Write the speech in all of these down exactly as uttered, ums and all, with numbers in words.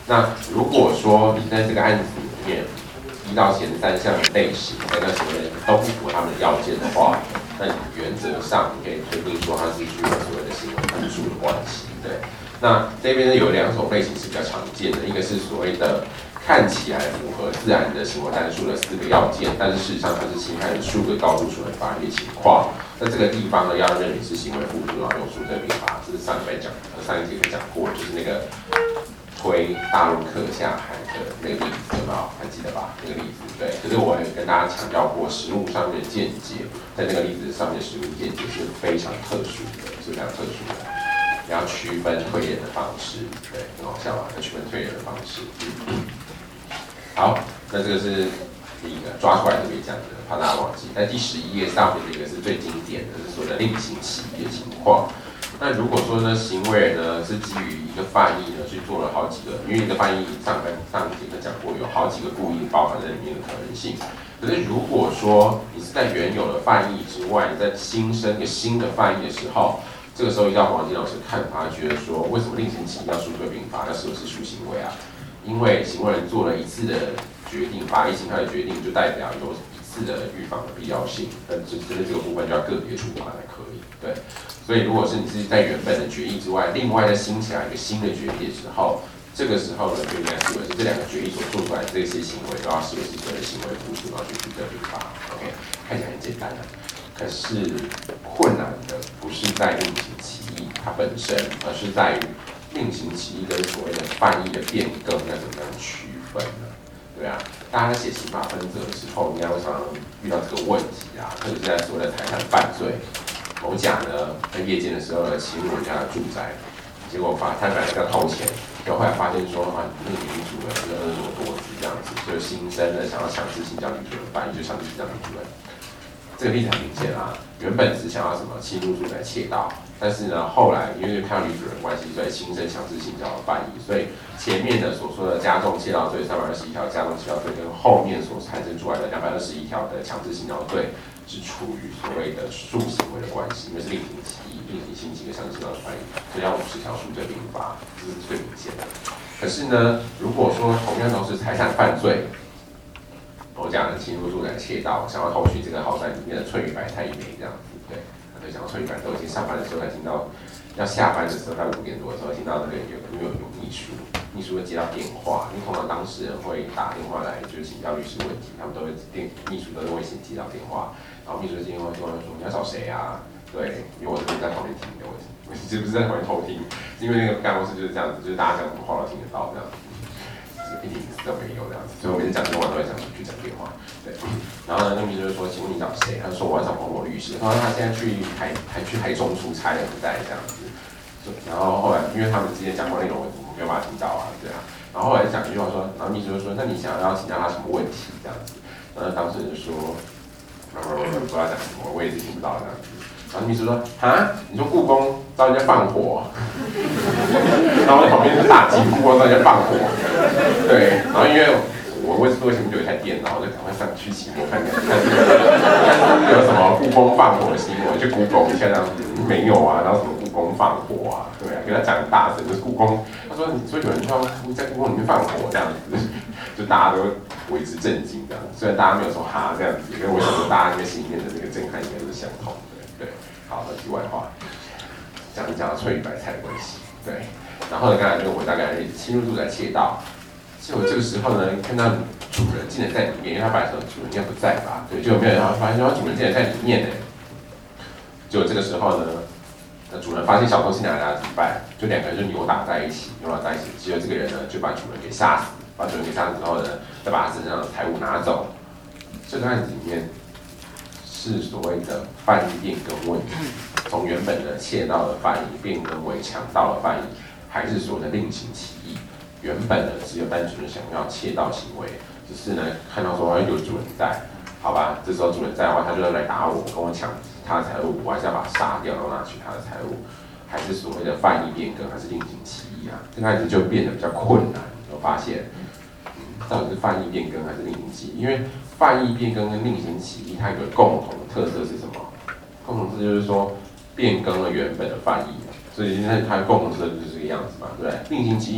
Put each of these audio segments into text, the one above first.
那如果说你在这个案子里面一到前三项类型，三项行为都不符合他们的要件的话，那你原则上你可以推定说它是具有所谓的行为分数的关系。对，那这边呢有两种类型是比较常见的，一个是所谓的看起来符合自然的行为单数的四个要件，但是事实上它是侵害了数个高度数的法律情况。那这个地方呢，要认为是行为附属，然后用数罪并罚。这是上一辈讲，上一节有讲过，就是那个推大陆客下海的那个例子，有没有？还记得吧？那个例子，对。可是我也跟大家强调过，实务上面的见解，在那个例子上面，实务见解是非常特殊的，是非常特殊的。你要区分推演的方式，对，很好笑吧？要区分推演的方式。好，那这个是第一个抓出来特别讲的，怕大家忘记。在第十一页上面这个是最经典的，是所谓的另行起义的情况。那如果说呢，行为人呢是基于一个犯意呢去做了好几个，因为一个犯意上班上节课讲过，有好几个故意包含在里面的可能性。可是如果说你是在原有的犯意之外，你在新生一个新的犯意的时候，这个时候依照黄金老师的看法，觉得说为什么另行起义要数罪并罚？那是不是数行为啊？因为行为人做了一次的决定，法律形态的决定，就代表有一次的预防的必要性。但这这个部分就要个别处罚才可以。对，所以如果是你是在原本的决议之外，另外再新起来一个新的决议的时候，这个时候呢，就应该视为是这两个决议所做出来的这些行为都要视为是所谓的行为附属，然后去数罪并罚。OK， 看起来很简单的，可是困难的不是在另行起义它本身，而是在于另行起义跟所谓的犯意的变更要怎么样区分呢？对啊，大家在写刑法分则的时候，应该会常常遇到这个问题啊，特别是在所谓的财产犯罪。某甲呢在夜间的时候呢侵入人家的住宅，结果发他本来要偷钱，结果后来发现说啊，那个女主人这个婀娜多姿这样子，就新生的想要强制性交女主人，反正就强制性交女主人。这个例子很明显啊，原本只想要什么侵入住宅窃盗，但是呢后来因为看到女主人关系，所以新生强制性交的犯意，所以前面的所说的加重窃盗罪三百二十一条加重窃盗罪，跟后面所产生出来的两百二十一条的强制性交罪。是处于所谓的数行为的关系，因为是另行起义、另行兴起跟强制性交的犯意，所以要五十条数罪并罚，这是最明显的。可是呢，如果说同样都是财产犯罪，我讲的侵入住宅窃盗，想要偷取这个豪宅里面的翠玉白菜一枚这样子，对，对，想要翠玉白都已经上班的时候才听到，要下班的时候，大概五点多的时候听到那个有有有秘书，秘书会接到电话，因为通常当事人会打电话来就是请教律师问题，他们都会电秘书都会先接到电话。然后秘书的电话就问说你要找谁啊？对，因为我这边在旁边听的，我我其实不是在旁边偷听，是因为那个办公室就是这样子，就是大家讲什么话都听得到这样子，就是一点隐私都没有这样子，所以我每次讲电话都会讲出去讲电话，对。然后呢，那秘书就说，请问你找谁？他说我要找某某律师，他说他现在去台台去台中出差了，不在这样子。然后后来因为他们之间讲话内容我没有办法听到啊，对啊。然后后来讲一句话说，然后秘书就说，那你想要请教他什么问题这样子？然后当事人就说。不知道讲什么，我也是听不到这样子。然后秘书说：“啊，你说故宫遭人家放火？”然后我在旁边就大惊，故宫遭人家放火。对，然后因为我为为什么就有一台电脑，我就赶快上去起我看看，看看是有什么故宫放火的新闻，去 Google 一下这样子，没有啊，然后什么故宫放火啊，对啊，跟他讲很大声，就是故宫，他说你说有人说在故宫里面放火这样子。就大家都为之震惊这样，虽然大家没有说哈这样子，因为我想说大家应该心里面的这个震撼应该是相同的，对。好的，题外话，讲一讲翠玉白菜的关系，对。然后呢，刚才就我大概例子，侵入住宅窃盗，结果这个时候呢，看到主人竟然在里面，因为他本来说主人应该不在吧，对，结果没有，然后发现说主人竟然在里面呢。结果这个时候呢，那主人发现小偷进来了怎么办？就两个人就扭打在一起，扭打在一起，结果这个人呢就把主人给杀死。把主人给杀死之后呢，再把他身上的财物拿走。这个案子里面是所谓的犯意变更问题，从原本的窃盗的犯意变更为强盗的犯意，还是所谓的另行起义？原本呢只有单纯的想要窃盗行为，只是呢看到说有主人在，好吧，这时候主人在的话，他就要来打我，跟我抢他的财物，我还是要把他杀掉，然后拿取他的财物，还是所谓的犯意变更，还是另行起义啊？这个案子就变得比较困难。我发现。到底是犯意变更还是另行起义？因为犯意变更跟另行起义，它有个共同的特色是什么？共同特色就是说变更了原本的犯意，所以现在它的共同特色就是这个样子嘛，对不对？另行起义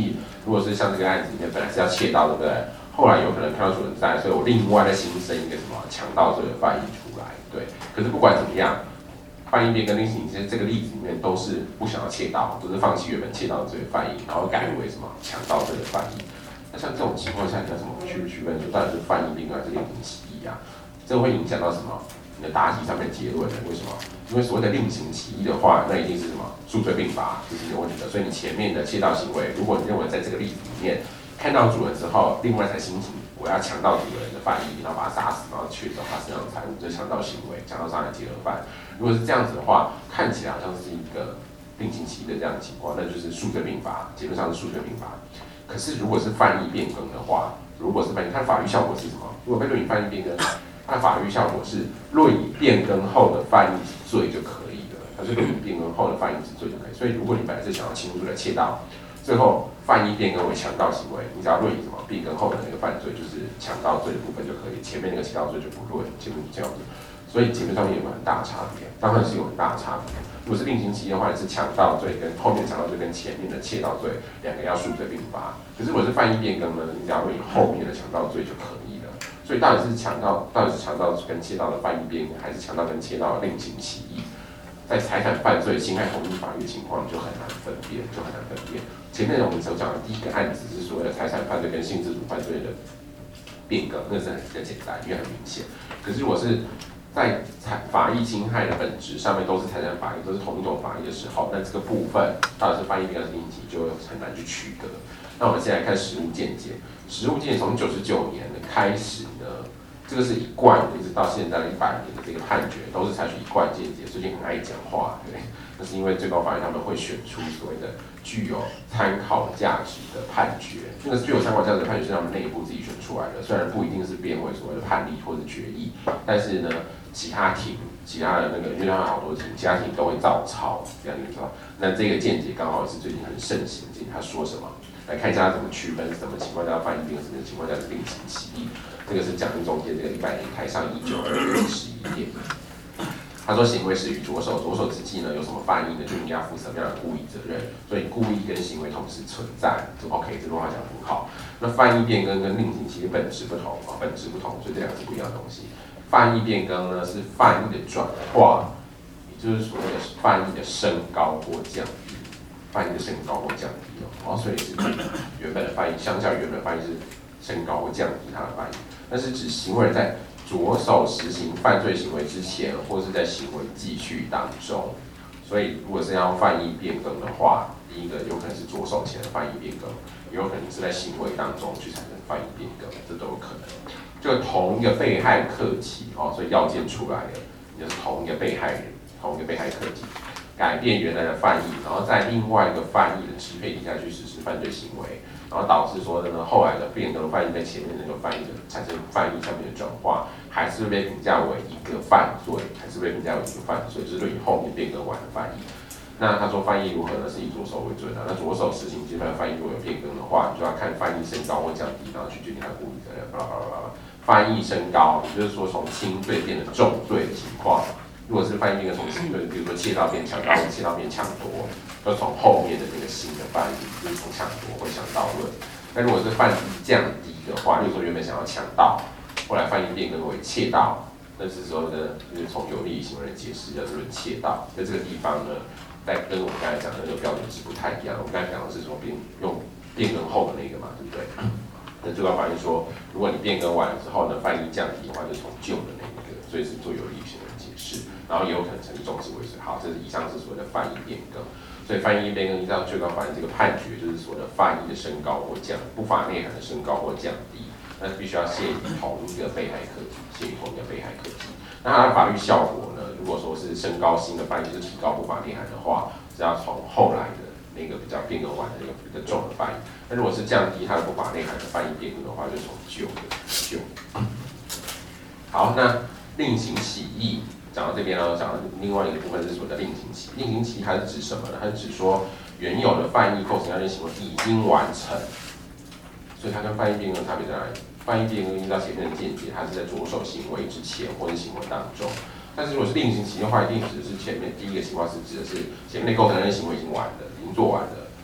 如果是像这个案子里面本来是要窃盗，对不对？后来有可能看到主人在，所以我另外再新生一个什么强盗罪的犯意出来，对。可是不管怎么样，犯意变更令行其实这个例子里面都是不想要窃盗，都是放弃原本窃盗的罪的犯意，然后改为什么强盗罪的犯意。那像这种情况下，你要怎么去区分说到底是犯意变更还是另行起义啊？这会影响到什么？你的答题上面结论的，为什么？因为所谓的另行起义的话，那一定是什么数罪并罚，这是有问题的。所以你前面的窃盗行为，如果你认为在这个例子里面看到主人之后，另外才申请我要强盗主人的犯意，然后把他杀死，然后取走他身上的财物，这是强盗行为，强盗杀人结合犯。如果是这样子的话，看起来好像是一个另行起义的这样的情况，那就是数罪并罚，结论上是数罪并罚。可是如果是犯意变更的话，如果是犯意，它的法律效果是什么？如果被论以犯意变更，它的法律效果是论以变更后的犯意之罪就可以了，它是论以变更后的犯意之罪就可以。所以如果你本来是想要侵入的窃盗，最后犯意变更为强盗行为，你只要论以什么变更后的那个犯罪，就是强盗罪的部分就可以，前面那个窃盗罪就不论，前面这样子。所以结论上面有个很大的差别，当然是有很大的差别。如果是另行起义的话，是强盗罪跟后面的强盗罪跟前面的窃盗罪两个要数罪并罚。可是如果是犯意变更呢，你只要论以后面的强盗罪就可以了。所以到底是强盗，到底是强盗跟窃盗的犯意变更，还是强盗跟窃盗的另行起义？在财产犯罪侵害同一法律的情况就很难分辨，就很难分辨。前面我们所讲的第一个案子是所谓的财产犯罪跟性自主犯罪的变更，那是很更简单，因为很明显。可是如果是在法益侵害的本质上面都是财产法益，都是同一种法益的时候，那这个部分到底是犯意变更还是另行起义，就很难去区隔。那我们现在看实务见解，实务见解从九十九年的开始呢，这个是一贯的，一直到现在的一百年的这个判决都是采取一贯见解。最近很爱讲话，对，那是因为最高法院他们会选出所谓的具有参考价值的判决，那个具有参考价值的判决是他们内部自己选出来的，虽然不一定是编为所谓的判例或者决议，但是呢，其他庭、其他的那个，因为他们好多庭，其他庭都会照抄，这样你知道。那这个见解刚好是最近很盛行，他说什么？来看一下他怎么区分什么情况下犯意变更，什么情况下是另行起义。这个是蒋经中间这个一百年台上一九二六十一页。他说行为始于左手，左手之际呢有什么犯意呢，就应该要负什么样的故意责任。所以故意跟行为同时存在，这 OK， 这句话讲得很好。那犯意变更跟另行起义本质不同啊，本质不同，所以这两个是不一样的东西。犯意变更呢是犯意的转化，也就是所谓的犯意的升高或降低，犯意的升高或降低哦，所以是原本的犯意，相较于原本的犯意是升高或降低它的犯意，那是指行为人在着手实行犯罪行为之前，或是在行为继续当中。所以，如果是要犯意变更的话，第一个有可能是着手前的犯意变更，也有可能是在行为当中去产生犯意变更，这都有可能。就同一个被害客体哦，所以要件出来了，你就是同一个被害人，同一个被害客体，改变原来的犯意，然后在另外一个犯意的支配底下去实施犯罪行为。然后导致说呢，后来的变更犯意跟前面那个犯意的产生犯意上面的转化，还是被评价为一个犯罪，还是被评价为一个犯罪，就是对于后面变更完的犯意。那他说犯意如何呢？是以左手为准的。那左手实行基本的犯意如果有变更的话，你就要看犯意升高或降低，然后去决定他故意责任。巴拉巴拉巴拉。犯意升高，也就是说从轻罪变成重罪的情况。如果是犯意变更从轻罪，比如说窃盗变强盗，或窃盗变抢夺。就从后面的那个新的犯意，就是从抢夺或强盗论。那如果是犯意降低的话，例如说原本想要强盗，后来犯意变更为窃盗，那是说呢，就是从有利于行为人解释要论窃盗。在这个地方呢，在跟我们刚才讲的那个标准是不太一样。我们刚才讲的是说变用变更后的那个嘛，对不对？那最高法院说，如果你变更完了之后呢，犯意降低的话，就从旧的那个，所以是做有利于行为人解释，然后也有可能成立终止为遂。好，这是以上是所谓的犯意变更。所以犯意变更依照最高法院这个判决，就是所谓的犯意的升高或降，不法内涵的升高或降低，那必须要限于同一个被害客体，限于同一个被害客体。那它的法律效果呢？如果说是升高新的犯意，就是提高不法内涵的话，是要从后来的那个比较变更完的那个比较重的犯意。那如果是降低它的不法内涵的犯意变更的话，就从旧的旧。好，那另行起义。讲到这边呢，讲到另外一个部分是所谓的另行起义。另行起义它是指什么呢？它是指说原有的犯意构成要件行为已经完成，所以它跟犯意变更差别在哪里？犯意变更依照前面的见解，它是在着手行为之前或者行为当中。但是如果是另行起义的话，一定指的是前面第一个情况是指的是前面的构成要件行为已经完了，已经做完了，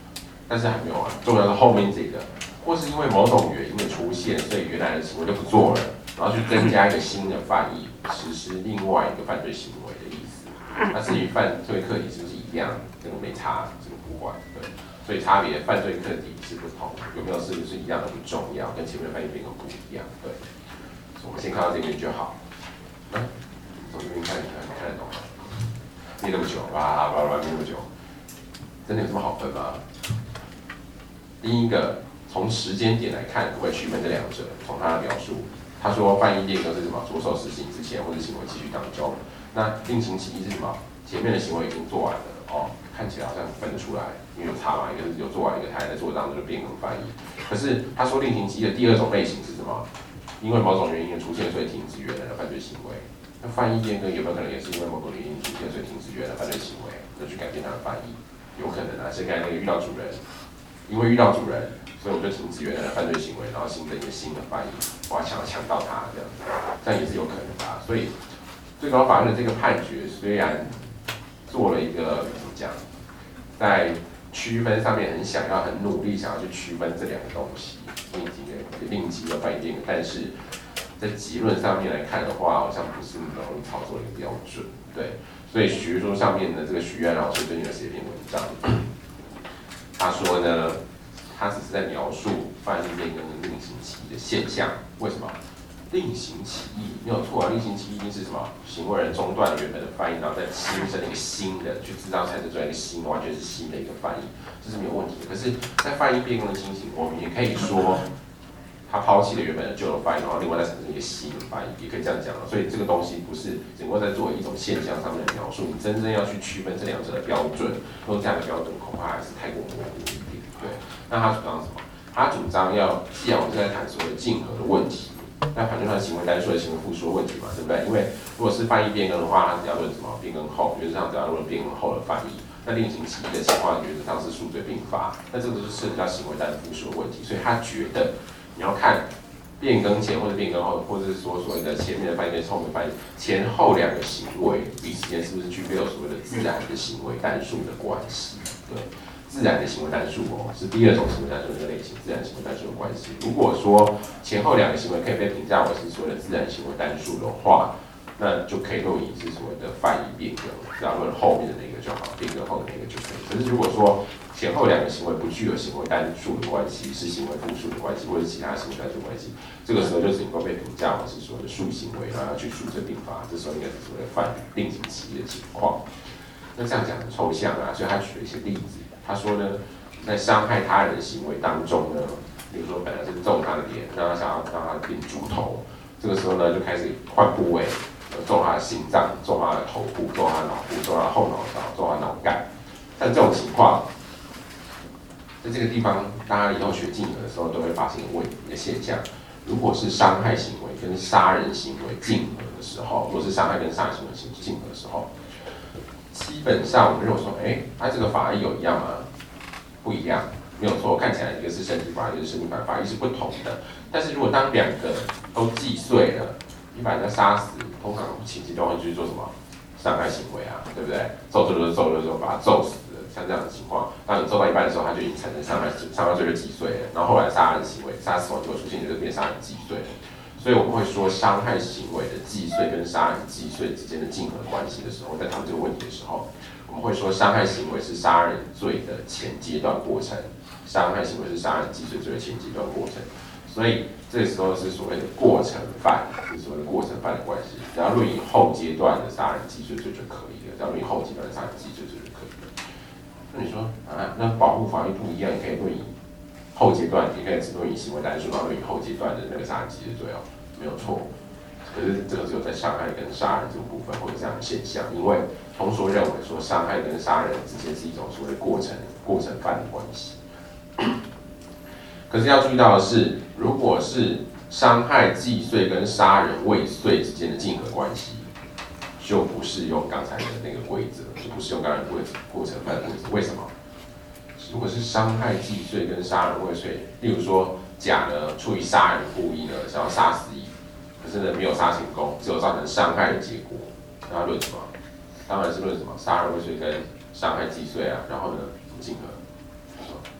但是还没有完，重要的后面这个，或是因为某种原因的出现，所以原来的行为就不做了，然后去增加一个新的犯意，实施另外一个犯罪行为的意思。那至于犯罪客体是不是一样，这个没差，这个不管，对。所以差别犯罪客体是不同，有没有是不是一样的不重要，跟前面的翻译变更不一样，对。我们先看到这边就好。嗯，从这边看，你看，你看得懂吗？念那么久，哇，哇哇念那么久，真的有这么好分吗？第一个，从时间点来看，可不可以区分这两者？从他的描述，他说犯意变更是什么？着手实行之前或者行为继续当中。那另行起意是什么？前面的行为已经做完了哦，看起来好像分得出来，因为有差嘛，一个是有做完，一个还在做当中就变更翻译。可是他说另行起意的第二种类型是什么？因为某种原因的出现，所以停止原来的犯罪行为。那翻译变更有没有可能也是因为某种原因出现，所以停止原来的犯罪行为，就去改变它的翻译？有可能啊，是刚才那个遇到主人，因为遇到主人，所以我就停止原来的犯罪行为，然后新增一个新的翻译，我要想要强盗他这样子，这样也是有可能的啊。所以最高法院的这个判决虽然做了一个怎么讲，在区分上面很想要、很努力想要去区分这两个东西，另级的另级的翻译变更，但是在结论上面来看的话，好像不是那么容易操作的一个标准，对。所以学说上面的这个徐安老师最近有写一篇文章，他说呢，他只是在描述翻译变更跟另行起义的现象，为什么？另行起义没有错啊，另行起义一定是什么？行为人中断了原本的翻译，然后再新增一个新的，去制造产生出来一个新，完全是新的一个翻译，这是没有问题的。可是，在翻译变更的情形，我们也可以说，他抛弃了原本的旧的翻译，然后另外再产生一个新的翻译，也可以这样讲。所以这个东西不是只不过在做一种现象上面的描述，你真正要去区分这两者的标准，用这样的标准恐怕还是太过模糊一点。对，那他主张什么？他主张要，既然我们现在谈所谓的竞合的问题。那反正它的行为单数的行为复数的问题嘛，对不对？因为如果是翻译变更的话，它只要论什么变更后，原则上只要论变更后的翻译。那另行起义的情况，原则上是数罪并罚。那这个就是涉及到行为单复数的问题，所以他觉得你要看变更前或者变更后，或者是说所谓的前面的翻译跟后面的翻译，前后两个行为彼此间是不是具备有所谓的自然的行为单数的关系？对。自然的行为单数哦，是第二种行为单数的类型，自然行为单数的关系。如果说前后两个行为可以被评价为是所谓的自然行为单数的话，那就可以论以是所谓的翻译变更，只要论后面的那个就好，变更后的那个就可以。可是如果说前后两个行为不具有行为单数的关系，是行为复数的关系，或者是其他行为单数关系，这个时候就只能够被评价为是所谓的数行为，然后要去数罪并罚，这时候应该是所谓的犯另行起义的情况。那这样讲很抽象啊，所以他举了一些例子。他说呢，在伤害他人的行为当中呢，比如说本来是揍他的脸，让他想要让他变猪头，这个时候呢就开始换部位，揍他的心脏，揍他的头部，揍他的脑部，揍他的后脑勺，揍他的脑干。像这种情况，在这个地方，大家以后学竞合的时候都会发现问一个现象：如果是伤害行为跟杀人行为竞合的时候，如果是伤害跟杀人行为竞合的时候。基本上我们认为说，哎，它这个法益有一样吗？不一样，没有错。看起来一个是身体法益，一个是身体法益，法益是不同的。但是如果当两个都既遂了，你把人家杀死，通常情节都会去做什么伤害行为啊，对不对？揍揍揍揍揍，把他揍死了，像这样的情况，当你揍到一半的时候，他就已经产生伤害伤害罪就既遂了，然后后来杀人行为、杀死亡结果出现，就变杀人既遂了。所以我们会说，伤害行为的既遂跟杀人既遂之间的竞合关系的时候，在讨论这个问题的时候，我们会说，伤害行为是杀人罪的前阶段过程，伤害行为是杀人既遂罪的前阶段过程。所以这个时候是所谓的过程犯，是所谓的过程犯的关系。只要论以后阶段的杀人既遂罪就可以了，只要论以后阶段的杀人既遂罪就可以了。那你说啊，那保护法律不一样，你可以论以后阶段，你可以只论以行为单数，然后论以后阶段的那个杀人既遂罪哦。没有错，可是这个只有在伤害跟杀人这个部分会有这样的现象，因为同所认为说伤害跟杀人之间是一种所谓过程过程犯的关系。可是要注意到的是，如果是伤害既遂跟杀人未遂之间的竞合关系，就不是用刚才的那个规则，就不是用刚才的规则过程犯的规则。为什么？如果是伤害既遂跟杀人未遂，例如说甲呢出于杀人故意呢想要杀死乙。可是呢，没有杀成功，只有造成伤害的结果。那他论什么？当然是论什么？杀人未遂跟伤害既遂啊。然后呢，怎么竞合？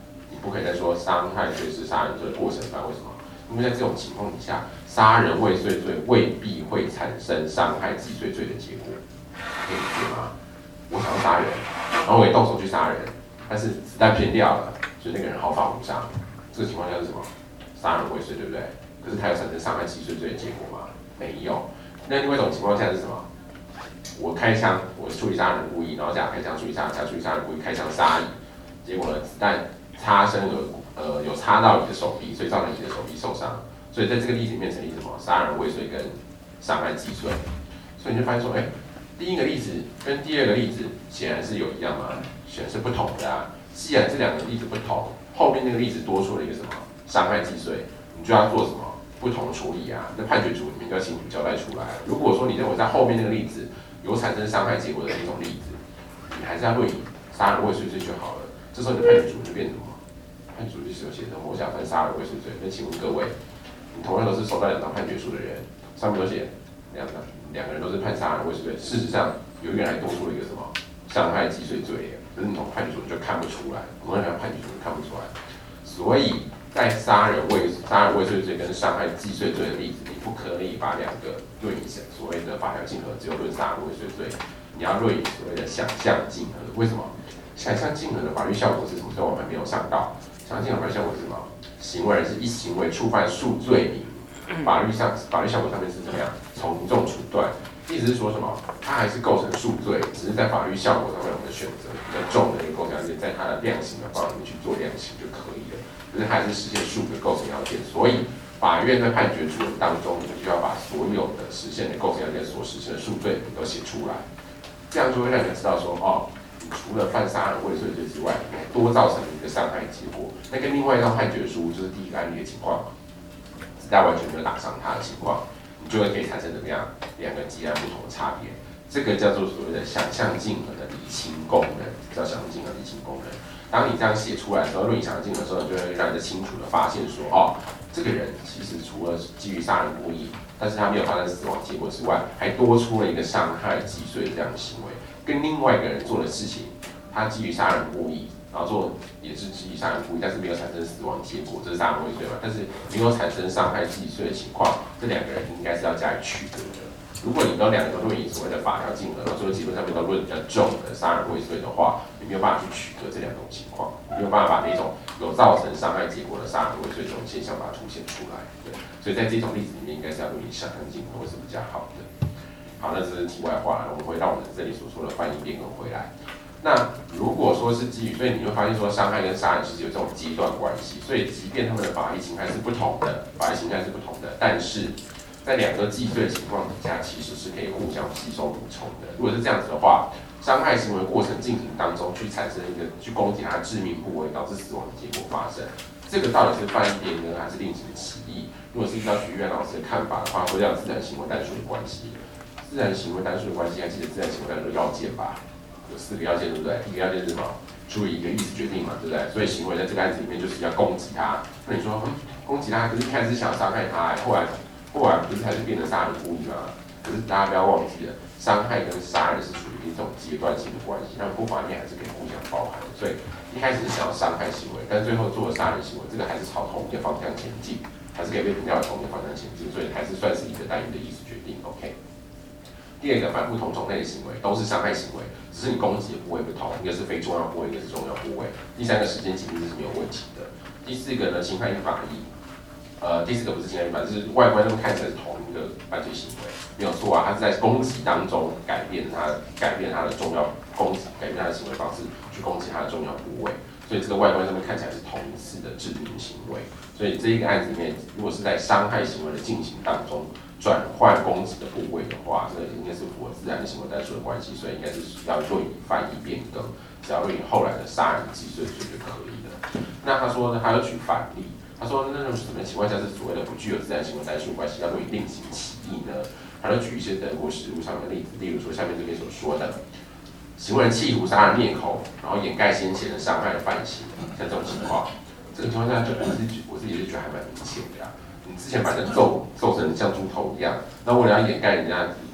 不可以再说伤害罪是杀人罪的过程犯。为什么？因为在这种情况底下，杀人未遂罪未必会产生伤害既遂罪的结果，可以理解吗？我想要杀人，然后我也动手去杀人，但是子弹偏掉了，所以那个人毫发无伤。这个情况下是什么？杀人未遂，对不对？可是他有产生伤害既遂罪的结果吗？没有。那另外一种情况下是什么？我开枪，我处理杀人故意，然后假开枪处理杀假处理杀人故意开枪杀你，结果呢，子弹擦身而呃有擦到你的手臂，所以造成你的手臂受伤。所以在这个例子里面成立什么？杀人未遂跟伤害既遂。所以你就发现说，哎、欸，第一个例子跟第二个例子显然是有一样吗？显然是不同的啊。既然这两个例子不同，后面那个例子多出了一个什么？伤害既遂，你就要做什么？不同处理啊。那判决书里面就要清楚交代出来。如果说你认为在后面那个例子有产生伤害结果的一种例子，你还是要论以杀人未遂罪就好了。这时候你的判决书就变成什么？判决书就是有写成某甲犯杀人未遂罪。那请问各位，你同样都是收到两张判决书的人，上面都写两个两个人都是判杀人未遂罪，事实上有一个人还多出了一个什么伤害既遂罪，可是你从判决书就看不出来，同样两判决书看不出来。所以在杀人未杀人未遂罪跟伤害既遂罪的例子，你不可以把两个论以所谓的法条竞合，只有论杀人未遂罪，你要论以所谓的想象竞合。为什么？想象竞合的法律效果是什么？所以我们没有上到。想象竞合法律效果是什么？行为人是一行为触犯数罪名，法律上法律效果上面是怎么样？从重处断。意思是说什么？它还是构成数罪，只是在法律效果上面我们选择比较重的一个构成要件，在它的量刑的方面去做量刑就可以了。可是它还是实现数个构成要件，所以法院在判决书当中就要把所有的实现的构成要件所实现的数罪都写出来，这样就会让你知道说，哦，你除了犯杀人未遂罪之外，你还多造成了一个伤害结果。那跟另外一张判决书就是第一个案例的情况，子弹完全没有打伤他的情况，你就会可以产生怎么样两个截然不同的差别。这个叫做所谓的想象竞合的厘清功能，叫想象竞合厘清功能。当你这样写出来的时候，论以想象竞合的时候，你就会让人清楚的发现说，哦，这个人其实除了基于杀人故意，但是他没有发生死亡结果之外，还多出了一个伤害既遂这样的行为，跟另外一个人做的事情，他基于杀人故意，然后做也是基于杀人故意，但是没有产生死亡结果，这是杀人未遂嘛？但是没有产生伤害既遂的情况，这两个人应该是要加以区隔的。如果你都两个都论以所谓的法条竞合，然后最后基本上面都论比较重的杀人未遂的话，你没有办法去区隔这两种情况，你没有办法把那种有造成伤害结果的杀人未遂这种现象把它凸显出来。对，所以在这种例子里面，应该是要论以想象竞合会是比较好的。好，那这是题外话了，我们回到我们这里所说的翻译变更回来。那如果说是基于，所以你会发现说伤害跟杀人其实有这种阶段关系，所以即便他们的法律形态是不同的，法律形态是不同的，但是在两个既遂的情况底下，其实是可以互相吸收补充的。如果是这样子的话，伤害行为过程进行当中去产生一个去攻击他的致命部位，导致死亡的结果发生，这个到底是犯意变更还是另行起义？如果是依照徐渊老师的看法的话，会叫自然行为单数的关系。自然行为单数的关系，还记得自然行为单数的要件吧？有四个要件，对不对？第一个要件是什么？出于一个意思决定嘛，对不对？所以行为在这个案子里面就是要攻击他。那你说，嗯，攻击他，可是一开始是想要伤害他，后来。后来不是还是变成杀人故意吗？可是大家不要忘记了，伤害跟杀人是属于一种阶段性的关系，他们不法面还是可以互相包含的。所以一开始是想要伤害行为，但最后做了杀人行为，这个还是朝同一个方向前进，还是可以被评价为同一个方向前进，所以还是算是一个单一的意思决定。OK。第二个，反不同种类的行为都是伤害行为，只是你攻击的部位不同，一个是非重要部位，一个是重要部位。第三个，时间紧密是没有问题的。第四个呢，侵犯法益。呃，第四个不是侵害法，就是外观上看起来是同一个犯罪行为，没有错啊，他是在攻击当中改变他改变他的重要攻击，改变他的行为方式去攻击他的重要部位，所以这个外观上面看起来是同一次的致命行为。所以这一个案子里面，如果是在伤害行为的进行当中转换攻击的部位的话，这个应该是符合自然的行为单数的关系，所以应该是要论以犯意变更，只要论以后来的杀人既遂罪就可以了。那他说呢，他要举反例。他说：“那种什么情况下是所谓的不具有自然行为单数关系，要论以另行起义呢？”他就举一些德国实务上的例子，例如说下面这边所说的，行为人企图杀人灭口，然后掩盖先前的伤害的犯行，像这种情况，这个情况下就我自己我自己是觉得还蛮明显的呀。你之前把人揍揍成像猪头一样，那为了要掩盖人家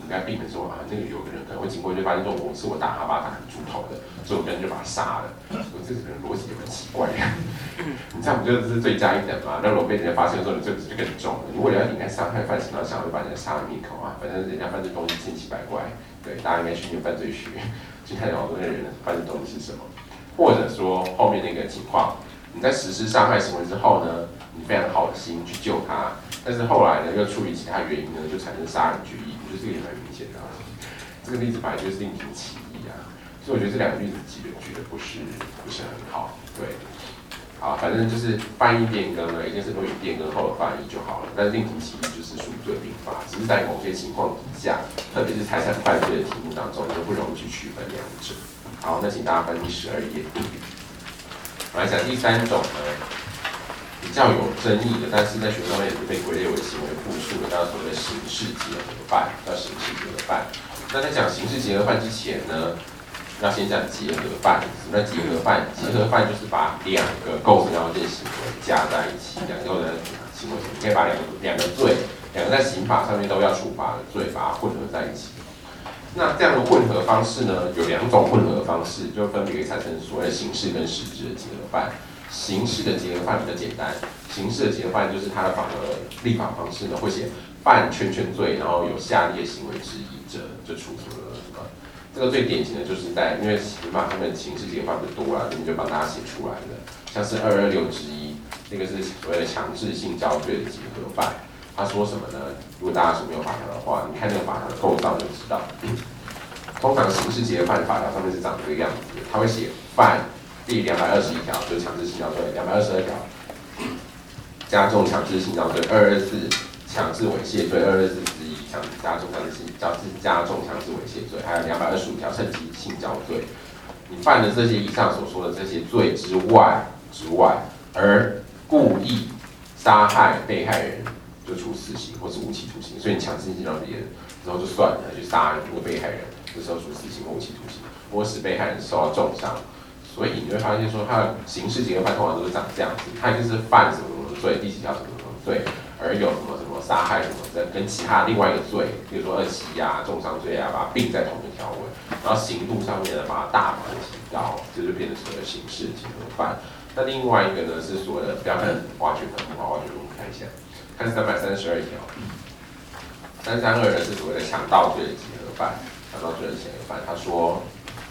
应该避免说啊，那个有个人可能会经过，就发现说我是我打他，把他砍猪头的，所以我跟人就把他杀了。我这个人逻辑有点奇怪呀，你这样不就是罪加一等吗？那如果被人家发现说你这个就更重了，你为了要掩盖伤害犯行，然后想要把人家杀了灭口啊，反正人家犯罪动机千奇百怪，对，大家应该去念犯罪学，去看好多那个人的犯罪动机是什么，或者说后面那个情况。你在实施伤害行为之后呢，你非常好心去救他，但是后来呢，又出于其他原因呢，就产生杀人决议，我觉得这个也蛮明显的、啊。这个例子本来就是另辟其意啊，所以我觉得这两个例子举的举的不是不是很好，对。好，反正就是翻译变更呢，一件事都以变更后的翻译就好了，但是另辟其意就是数罪并罚，只是在某些情况底下，特别是财产犯罪的题目当中，就不容易去区分两者。好，那请大家翻第十二页。我来讲第三种呢，比较有争议的，但是在学术上面也是被归类为行为复数的，叫所谓的刑事结合犯，叫刑事结合犯。那在讲刑事结合犯之前呢，要先讲结合犯。什么叫结合犯？结合犯就是把两个构成要件行为加在一起，两个构成行为，你可以把两个两个罪，两个在刑法上面都要处罚的罪，把它混合在一起。那这样的混合方式呢，有两种混合方式，就分别可以产生所谓的刑事跟实质的结合犯。刑事的结合犯比较简单，刑事的结合犯就是它的法的立法方式呢，会写犯圈圈罪，然后有下列行为之一者，就处什么什么。这个最典型的就是在因为刑法上面刑事结合犯不多啦，这边就帮大家写出来了，像是二二六之一，这个是所谓的强制性交罪的结合犯。他说什么呢？如果大家是没有法条的话，你看那个法条的构造就知道。通常刑事结合犯法条上面是长这个样子的，他会写犯第两百二十一条，就是强制性交罪；两百二十二条，加重强制性交罪；二二四强制猥亵罪；二二四之一强制加重强制性加制加重强制猥亵罪；还有两百二十五条趁机性交罪。你犯了这些以上所说的这些罪之外之外，而故意杀害被害人，就处死刑或是无期徒刑。所以你强制性交别人之后就算了，去杀那个被害人，这时候处死刑或无期徒刑，或使被害人受到重伤。所以你会发现说，他的刑事结合犯通常都是长这样子，他就是犯什么什么罪，第几条什么什么罪，而有什么什么杀害什么的，跟其他另外一个罪，比如说二七啊、重伤罪啊，把它并在同一条文，然后刑度上面呢把它大幅提高，这就变成所谓的刑事结合犯。那另外一个呢是所谓的，不要看挖掘坟墓啊，挖掘坟墓看一下，看三百三十二条，三三二呢是所谓的强盗罪的结合犯，强盗罪的结合犯，他说。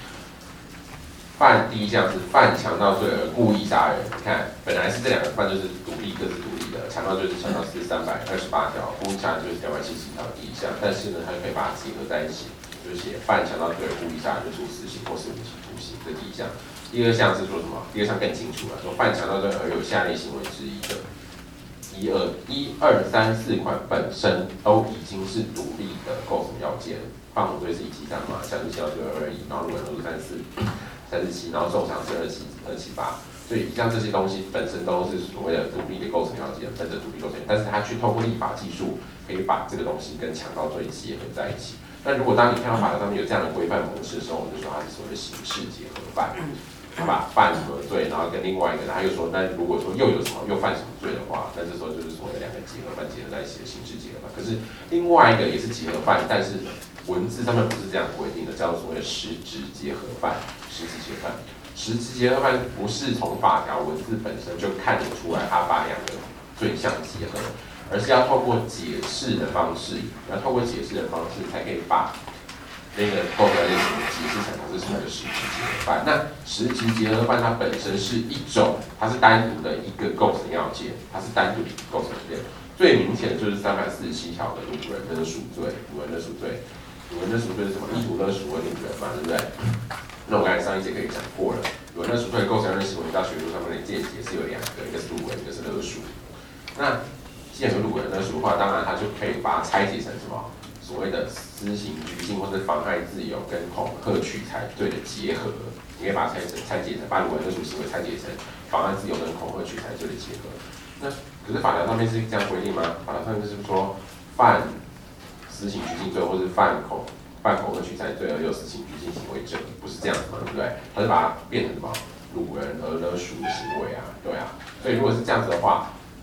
犯第一项是犯强盗罪而故意杀人，你看本来是这两个犯就是独立各自独立的，强盗罪是强盗是三百二十八条，故意杀人就是两百七十条第一项，但是呢，它就可以把它结合在一起，就是写犯强盗罪而故意杀人就处死刑或是无期徒刑，这第一项。第二项是说什么？第二项更清楚了，说犯强盗罪而有下列行为之一的，一二一二三四款本身都已经是独立的构成要件，放火罪是一七三嘛，强制性交罪二二一，然后入门都是三四。三十七，然后重伤是二七二七八，所以像这些东西本身都是所谓的独立的构成要件，分着独立构成，但是他去透过立法技术，可以把这个东西跟强盗罪结合在一起。那如果当你看到法条上面有这样的规范模式的时候，我们就说它是所谓的刑事结合犯，把犯什么罪，然后跟另外一个，他又说，那如果说又有什么又犯什么罪的话，那这时候就是所谓的两个结合犯结合在一起的刑事结合犯。可是另外一个也是结合犯，但是文字上面不是这样规定的，叫做所谓的实质结合犯。实质结合犯，实质结合犯不是从法条文字本身就看得出来，他把两个罪项结合，而是要透过解释的方式，要透过解释的方式才可以把那个构成类型解释成它是所谓的实质结合犯。那实质结合犯它本身是一种，它是单独的一个构成要件，它是单独构成的。最明显的就是三百四十七条的掳人勒赎罪，掳人勒赎罪，掳人勒赎罪是什么？意图勒赎而掳人嘛，对不对？那我刚才上一节课也讲过了，掳人勒赎罪构成要件行为，到学术上面的见解是有两个，一个是掳人，一个是勒赎。那既然有掳人勒赎的话，当然它就可以把它拆解成什么？所谓的私刑拘禁或者妨害自由跟恐吓取财罪的结合，你可以把它拆成拆解成把掳人勒赎行为拆解成妨害自由跟恐吓取财罪的结合。那可是法条上面是这样规定吗？法条上面就是说犯私刑拘禁罪或是犯恐犯恐吓取财罪而有私刑拘禁行为者，不是这样子嘛，对不对？他就把它变成什么掳人而勒赎的行为啊，对啊。所以如果是这样子的话，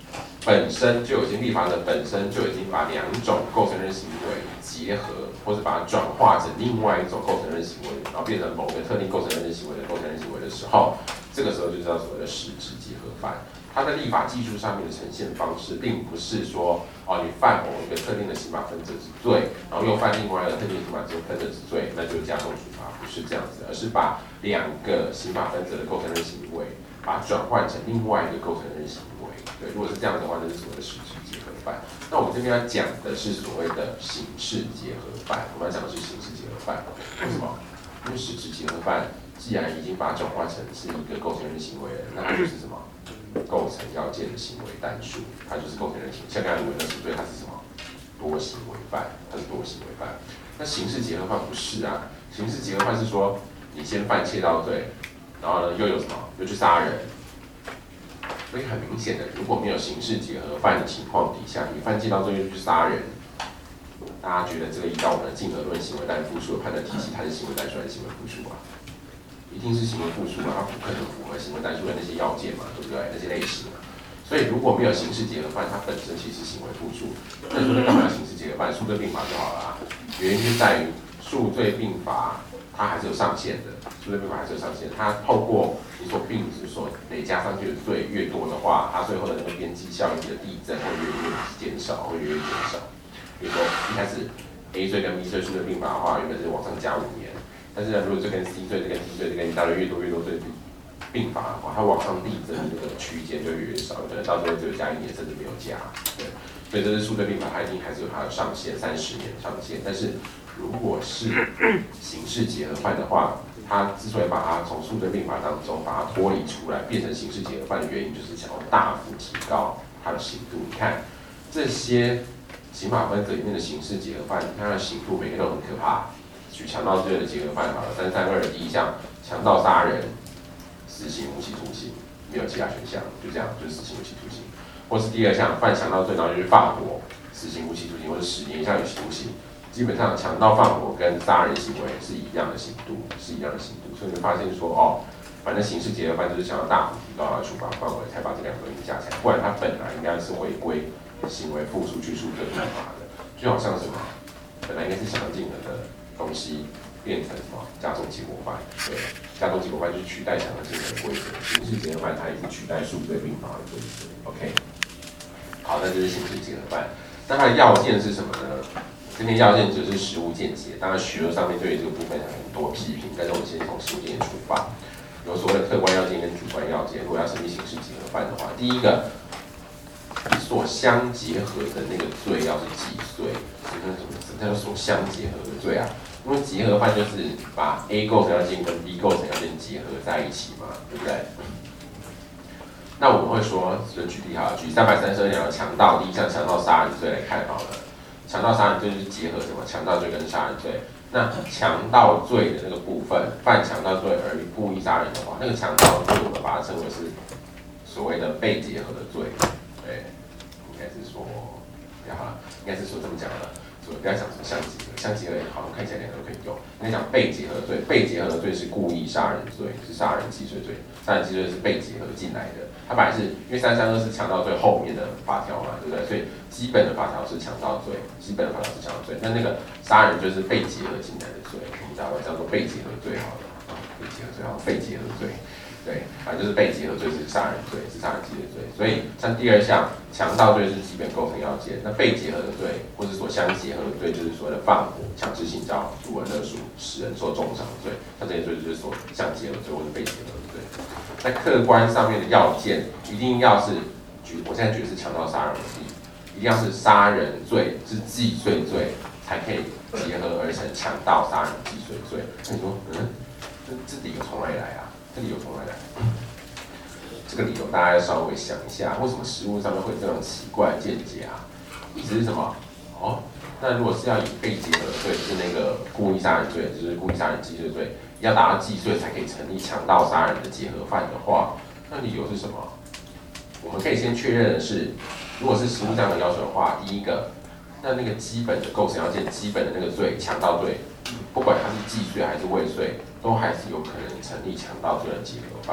本身就已经立法者本身就已经把两种构成人行为结合，或者把它转化成另外一种构成人行为，然后变成某个特定构成人行为的构成人行为的时候，这个时候就叫所谓的实质结合犯。它在立法技术上面的呈现方式，并不是说哦，你犯某一个特定的刑法分则之罪，然后又犯另外一个特定刑法分则之罪，那就加重处罚，不是这样子，而是把两个刑法分则的构成人行为，把它转换成另外一个构成人行为。对，如果是这样的话，那是所谓的实质结合犯。那我们这边要讲的是所谓的刑事结合犯，我们要讲的是刑事结合犯。为什么？因为实质结合犯既然已经把它转化成是一个构成人行为了，那它就是什么？构成要件的行为单数，它就是构成人行为。像刚才我们的罪，它是什么？多行为犯，它是多行为犯。那刑事结合犯不是啊，刑事结合犯是说你先犯窃盗罪，然后呢又有什么？又去杀人。所以很明显的，如果没有刑事结合犯的情况底下，你犯窃盗罪又去杀人，大家觉得这个依照我们的竞合论行为单复数的判断体系，它是行为单数还是行为复数啊？一定是行为复数嘛，它不可能符合行为单数的那些要件嘛，对不对？那些类型嘛。所以如果没有刑事结合犯，它本身其实是行为复数。那你说那干嘛要刑事结合犯？数罪并罚就好了啊。原因就在于数罪并罚，它还是有上限的。数罪并罚还是有上限，它透过你所并值所累加上去的罪越多的话，它最后的那个边际效应的递增会越来越减少，会越来越减少。比如说一开始 A 罪跟 B 罪数罪并罚的话，原本是往上加五年。但是呢，如果这跟 C 罪、这跟 D 罪、这跟一大堆越多越多罪并罚的话，它往上递增的那个区间就越越少，可能到最后只有加一年，甚至没有加。对，所以这是数罪并罚，它一定还是有它的上限，三十年上限。但是如果是刑事结合犯的话，它之所以把它从数罪并罚当中把它脱离出来，变成刑事结合犯的原因，就是想要大幅提高它的刑度。你看这些刑法分则里面的刑事结合犯，你看它的刑度每个都很可怕。举强盗罪的结合犯好了，三三二的第一项，强盗杀人，死刑无期徒刑，没有其他选项，就这样，就是死刑无期徒刑。或是第二项，犯强盗罪然后就去放火，死刑无期徒刑或者十年以下有期徒刑。基本上强盗放火跟杀人行为是一样的刑度，是一样的刑度。所以你发现说哦，反正刑事结合犯就是想要大幅提高它的处罚范围，才把这两个东西加起来，不然它本来应该是回归行为复数去数罪并罚的，就好像什么，本来应该是相近的的东西变成什么加重结果犯，对，加重结果犯就是取代强的竞合规则，刑事结合犯它也是取代数罪并罚的规则。OK， 好，那这是刑事结合犯。那它的要件是什么呢？这边要件就是实务见解，当然学术上面对于这个部分有很多批评，但是我们先从实务见解出发，有所谓的客观要件跟主观要件。如果要成立刑事结合犯的话，第一个所相结合的那个罪要是几岁？什么什么叫做所相结合的罪啊？因为结合犯就是把 A 构成要件跟 B 构成要件结合在一起嘛，对不对？那我们会说，就举例哈，举三百三十二条的强盗，第一项强盗杀人罪来看好了。强盗杀人罪就是结合什么？强盗罪跟杀人罪。那强盗罪的那个部分，犯强盗罪而故意杀人的话，那个强盗罪我们把它称为是所谓的被结合的罪。对，应该是说，比较好了，应该是说这么讲的。不要讲什么相结合，相结合好像看起来两个都可以用。应该讲被结合罪，被结合的罪是故意杀人罪，是杀人既遂罪。杀人既遂是被结合进来的。它本来是因为三三二是强盗罪后面的法条嘛，对不对？所以基本的法条是强盗罪，基本的法条是强盗罪。那那个杀人就是被结合进来的罪，我们叫叫做被结合罪好了，被结合罪好，被结合罪。对，反正就是被结合罪是杀人罪，是杀人既遂罪。所以像第二项强盗罪是基本构成要件，那被结合的罪或是所相结合的罪就是所谓的放火、强制性交、主文勒赎、使人受重伤罪，像这些罪就是所相结合罪或是被结合的罪。在客观上面的要件一定要是举，我现在举的是强盗杀人罪，一定要是杀人罪是既遂罪才可以结合而成强盗杀人既遂罪。那你说，嗯，这这理由从哪里来啊？这理由从哪里来？这个理由大家要稍微想一下，为什么实务上面会有这种奇怪的见解啊？意思是什么？哦，那如果是要以被结合的罪，就是那个故意杀人罪，就是故意杀人既遂罪，要达到既遂才可以成立强盗杀人的结合犯的话，那理由是什么？我们可以先确认的是，如果是实务上的要求的话，第一个，那那个基本的构成要件，基本的那个罪，强盗罪，不管它是既遂还是未遂，都还是有可能成立强盗罪的结合犯。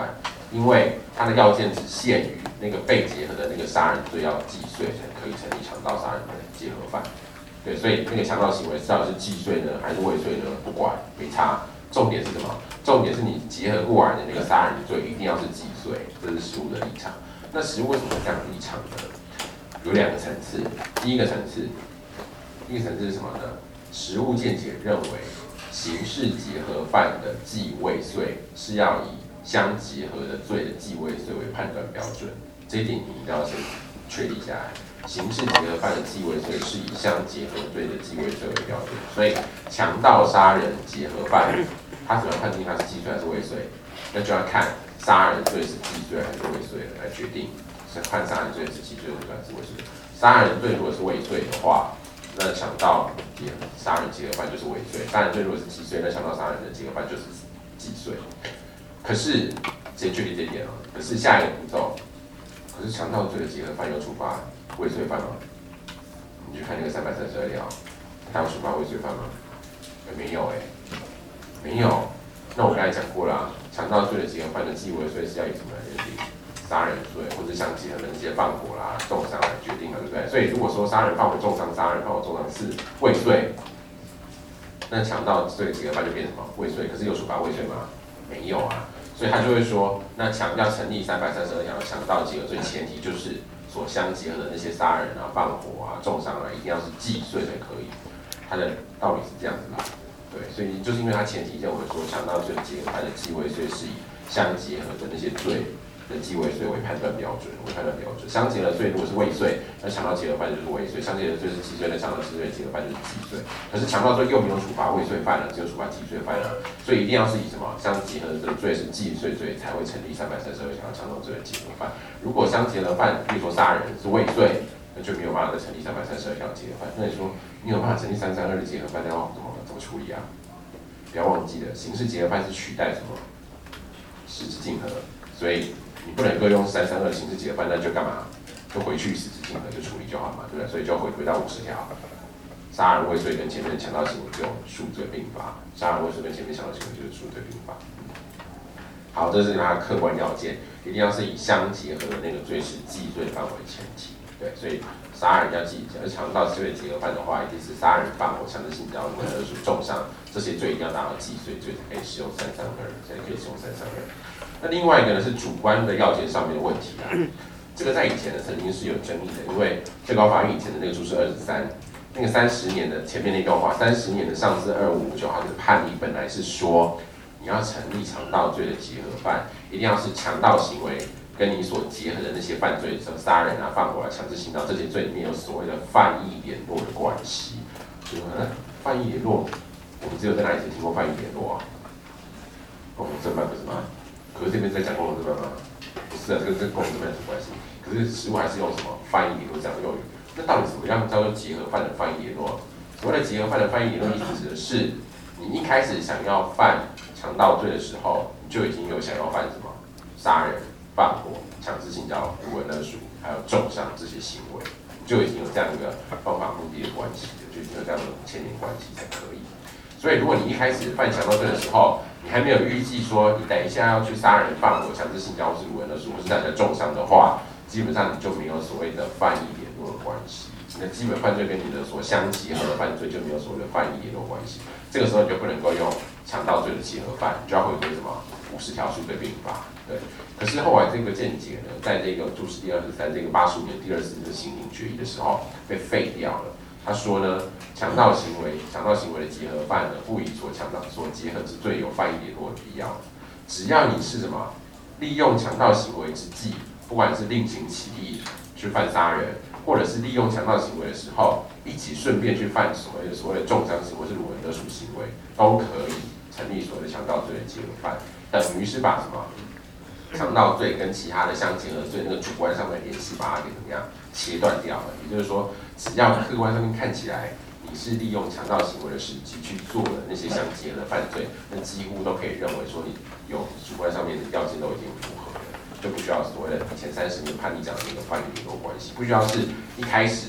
因为它的要件只限于那个被结合的那个杀人罪要既遂才可以成立强盗杀人的结合犯。对，所以那个强盗行为到底是既遂呢，还是未遂呢？不管，没差。重点是什么？重点是你结合过来的那个杀人罪一定要是既遂，这是实务的立场。那实务为什么这样的立场呢？有两个层次。第一个层次，第一个层次是什么呢？实务见解认为，刑事结合犯的既未遂是要以相结合的罪的既未遂为判断标准。这一点你一定要先确立下来。刑事结合犯的既未遂是以相结合罪的既未遂为标准，所以强盗杀人结合犯，他怎么判定他是既遂还是未遂？那就要看杀人罪是既遂还是未遂来决定。是判杀人罪是既遂还是未遂？杀人罪如果是未遂的话，那强盗结杀人结合犯就是未遂；杀人罪如果是既遂，那强盗杀人的结合犯就是既遂。可是先确定这一点哦。可是下一个步骤，可是强盗罪的结合犯有处罚未遂犯吗？你去看那个三百三十二条，他有处罚未遂犯吗？没有哎、欸，没有。那我刚才讲过了、啊，强盗罪的结合犯的既未遂是要以什么来认定？杀人罪或者相结合的那些放火啦、重伤来决定的，对不对？所以如果说杀人放火重伤、杀人放火重伤是未遂，那强盗罪的结合犯就变成什么？未遂。可是有处罚未遂吗？没有啊。所以他就会说，那强要成立三百三十二条的强盗结合罪，前提就是所相结合的那些杀人啊、放火啊、重伤啊，一定要是既遂才可以。他的道理是这样子啦，对，所以就是因为他前提认为说，强盗罪结合犯的既未遂是以相结合的那些罪的既未遂为判断标准，为判断标准。相结合罪如果是未遂，那强盗结合犯就是未遂；相结合罪是既遂，那强盗既遂结合犯就是既遂。可是强盗罪又没有处罚未遂犯了，只有处罚既遂犯了，所以一定要是以什么相结合的罪是既遂罪才会成立三百三十二条强盗罪的结合犯。如果相结合犯，比如说杀人是未遂，那就没有办法再成立三百三十二条结合犯。那你说你有办法成立三三二的结合犯，那要怎么怎么处理啊？不要忘记了，刑事结合犯是取代什么？实质竞合，所以你不能够用三三二刑事结合犯，那就干嘛？就回去实质竞合就处理就好嘛，对不对？所以就回归到五十条，杀人未遂跟前面的强盗行为就数罪并罚，杀人未遂跟前面强盗行为就是数罪并罚。好，这是它的客观要件，一定要是以相结合的那个罪是既遂犯为前提，对，所以杀人要既，而强盗罪结合犯的话，一定是杀人、放火、强制性交、危害恶属、重伤这些罪一定要达到既遂罪才可以使用三三二，才可以使用三三二。那另外一个呢是主观的要件上面的问题啊，这个在以前呢曾经是有争议的，因为最高法院以前的那个注释二十三，那个三十年的前面那段话，三十年的上字二五五九，它的判例本来是说，你要成立强盗罪的结合犯，一定要是强盗行为跟你所结合的那些犯罪，什么杀人啊、放火啊、强制性交这些罪里面有所谓的犯意联络的关系。嗯，犯意联络，我们只有在哪里听过犯意联络啊？共同正犯不是吗？可是这边在讲共同正犯吗？不是啊，这个跟共同正犯有什么关系？可是实务还是用什么犯意联络这样的用语？那到底什么样叫做结合犯的犯意联络？所谓的结合犯的犯意联络，意思指的是你一开始想要犯强盗罪的时候，你就已经有想要犯什么杀人、放火、强制性交、无文勒赎，还有重伤这些行为，你就已经有这样一个方法目的的关系了，就已经有这样的牵连关系才可以。所以，如果你一开始犯强盗罪的时候，你还没有预计说你等一下要去杀人、放火、强制性交、或是无文勒赎，或是让人重伤的话，基本上你就没有所谓的犯意联络的关系。你的基本犯罪跟你的所相结合的犯罪就没有所谓的犯意联络关系。这个时候你就不能够用强盗罪的结合犯，你就要回归什么五十条数罪并罚。对，可是后来这个见解呢，在这个注释第二十三这个八十五年第二次的刑庭决议的时候被废掉了。他说呢，强盗行为、强盗行为的结合犯呢，不以所强盗所结合之罪有犯意联络的必要。只要你是什么利用强盗行为之际，不管是另行起意去犯杀人，或者是利用强盗行为的时候，一起顺便去犯所谓的所谓的重伤行为，是辱人勒赎行为，都可以成立所谓的强盗罪的结合犯，等于是把什么强盗罪跟其他的相结合罪那个主观上的联系，把它给怎么样切断掉了。也就是说，只要客观上面看起来你是利用强盗行为的时机去做的那些相结合的犯罪，那几乎都可以认为说你有主观上面的要件都已经符合了，就不需要所谓的以前三十年判例讲的那个犯意联络关系，不需要是一开始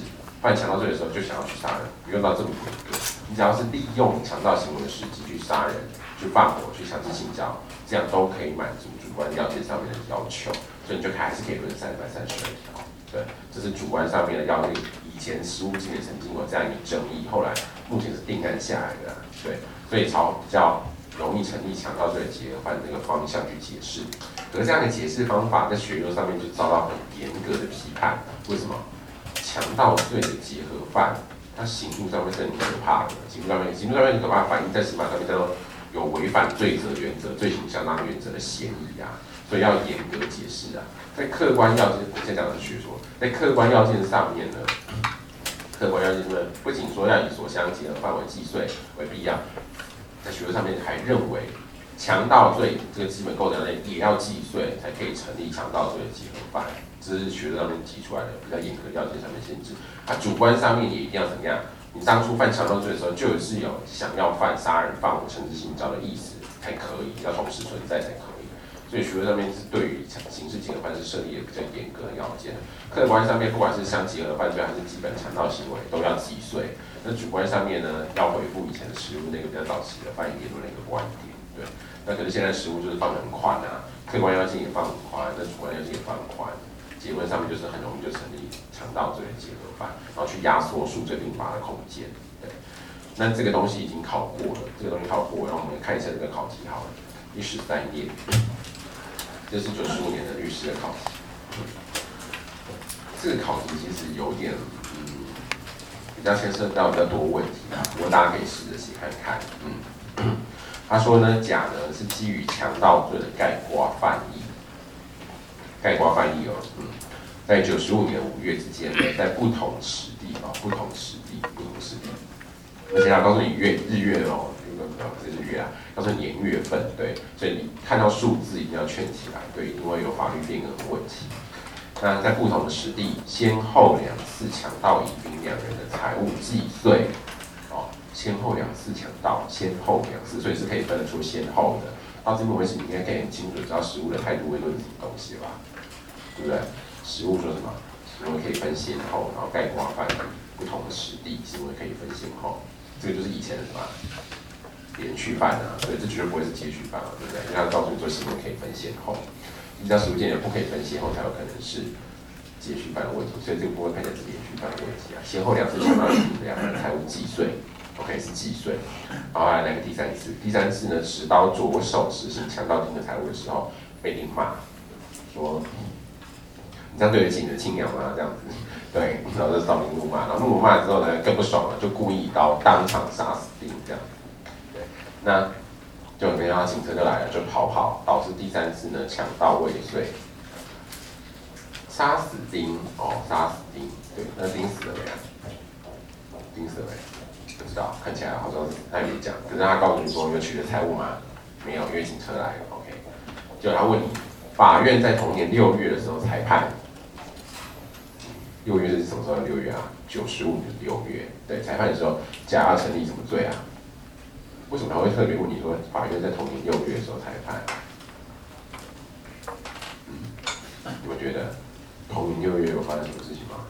犯强盗罪的时候就想要去杀人，不用到这么严格。你只要是利用你强盗行为的时机去杀人、去放火、去强制性交，这样都可以满足主观要件上面的要求，所以你就还是可以论三百三十二条。对，这是主观上面的要件。以前实务界也曾经有这样一个争议，后来目前是定案下来的。对，所以朝比较容易成立强盗罪的结合犯这个方向去解释。可是这样的解释方法在学究上面就遭到很严格的批判。为什么？强盗罪的结合犯，它刑度上面是很可怕的。刑度上面，刑度上面很可怕，反映在刑法上面叫做有违反罪责原则、罪行相当原则的嫌疑啊，所以要严格解释啊。在客观要件，我现在讲的是学说，在客观要件上面呢，客观要件呢，不仅说要以所相结合范围计税为必要，在学说上面还认为，强盗罪这个基本构成类也要计税，才可以成立强盗罪的结合犯。这是学说上面提出来的比较严格的要件上面限制。啊，主观上面也一定要怎么样？你当初犯强盗罪的时候，就是有想要犯杀人、放火、强制性交的意思才可以，要同时存在才可以。所以学说上面是对于刑事结合犯是设立了比较严格的要件。客观上面不管是相结合犯罪还是基本强盗行为，都要计税。那主观上面呢，要回复以前的实务那个比较早期的翻译言论的一个观点。对，那可是现在实务就是放得很宽啊，客观要件也放很宽，那主观要件也放很宽。结论上面就是很容易就成立强盗罪的结合犯，然后去压缩数罪并罚的空间。对，那这个东西已经考过了，这个东西考过，然后我们看一下这个考题好了，第十三页，这是九十五年的律师的考题。这个考题其实有点嗯比较牵涉到比较多问题啊，不过大家可以试着写看看。嗯，他说呢，甲呢是基于强盗罪的概括翻译。概括翻译哦，嗯，在九十五年五月之间，在不同时地啊，不同时地，不同时地，而且他告诉你月日月哦，不是日月啊，告诉你年月份，对，所以你看到数字一定要圈起来，对，因为有法律变更的问题。那在不同的时地，先后两次强盗乙丙两人的财物计税，哦，先后两次强盗，先后两次，所以是可以分得出先后的。到这边为止，你应该可以很清楚知道实务的态度会论什么东西吧？对不对？实务说什么？行为可以分先后，然后概括范围，不同的时地，行为可以分先后。这个就是以前的什么连续犯啊，所以这绝对不会是接续犯啊，对不对？因为他告诉你说行为可以分先后，依照实务见解不可以分先后，才有可能是接续犯的问题，所以这个不会看起来是连续犯的问题啊。先后两次强盗两人财物计税。OK 是计税，然后来来个第三次，第三次呢，持刀着手实行强盗丁的财物的时候，被丁骂，说你这样对得起你的亲娘吗？这样子，对，然后就扫民怒骂，然后怒骂之后呢，更不爽了，就故意刀当场杀死丁这样，对，那就没想到警车就来了，就逃跑，导致第三次呢强盗未遂，杀死丁哦，杀死丁，对，那丁死了没啊？丁死了没？不知道，看起来好像是他也没讲，可是他告诉你说有取得财物吗？没有，因为警车来了 ，OK。结果他问你，法院在同年六月的时候裁判，六月是什么时候的六月啊？九十五年的六月，对，裁判的时候，甲要成立什么罪啊？为什么他会特别问你说，法院在同年六月的时候裁判？嗯，你们觉得同年六月有发生什么事情吗？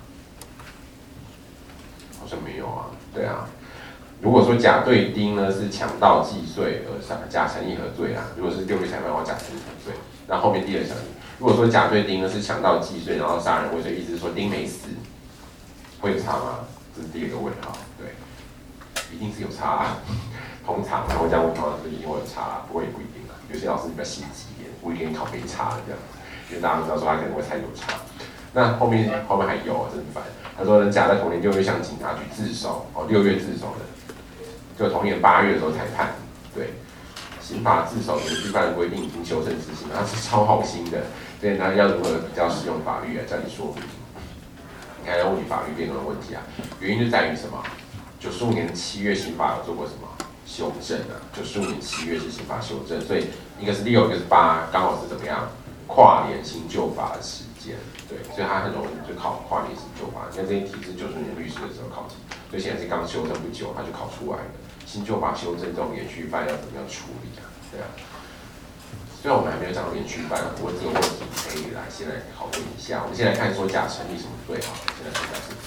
好像没有啊，对啊。如果说甲对丁呢是强盗既遂而杀，甲成立何罪啊？如果是六月裁判的话，甲成立何罪？那后面第二条，如果说甲对丁呢是强盗既遂，然后杀人未遂，意思是说丁没死，会有差吗？这是第二个问号，对，一定是有差啊。通常他会这样问，通常是一定会有差啦，不过也不一定啊。有些老师比较心机一点，故意给你考没差的这样，因为大家都知道说他可能会猜有差。那后面后面还有，真烦。他说呢，甲在同年六月向警察局自首，哦，六月自首的。就同年八月的时候裁判，对，刑法自首连续犯的规定已经修正执行，它是超好心的，所以那要如何比较适用法律来叫你说明？你看要问你法律变更的问题啊，原因就在于什么？九十五年七月刑法有做过什么修正啊？九十五年七月是刑法修正，所以一个是六，一个是八，刚好是怎么样跨年新旧法的时间，对，所以它很容易就考跨年新旧法。你看这些题是九十五年律师的时候考题，所以现在是刚修正不久，它就考出来了。新旧法修正这种连续犯要怎么样处理啊？对啊，虽然我们还没有讲到连续犯，不过这个问题可以来先来讨论一下。我们先来看说甲成立什么罪好了，先来看甲是罪。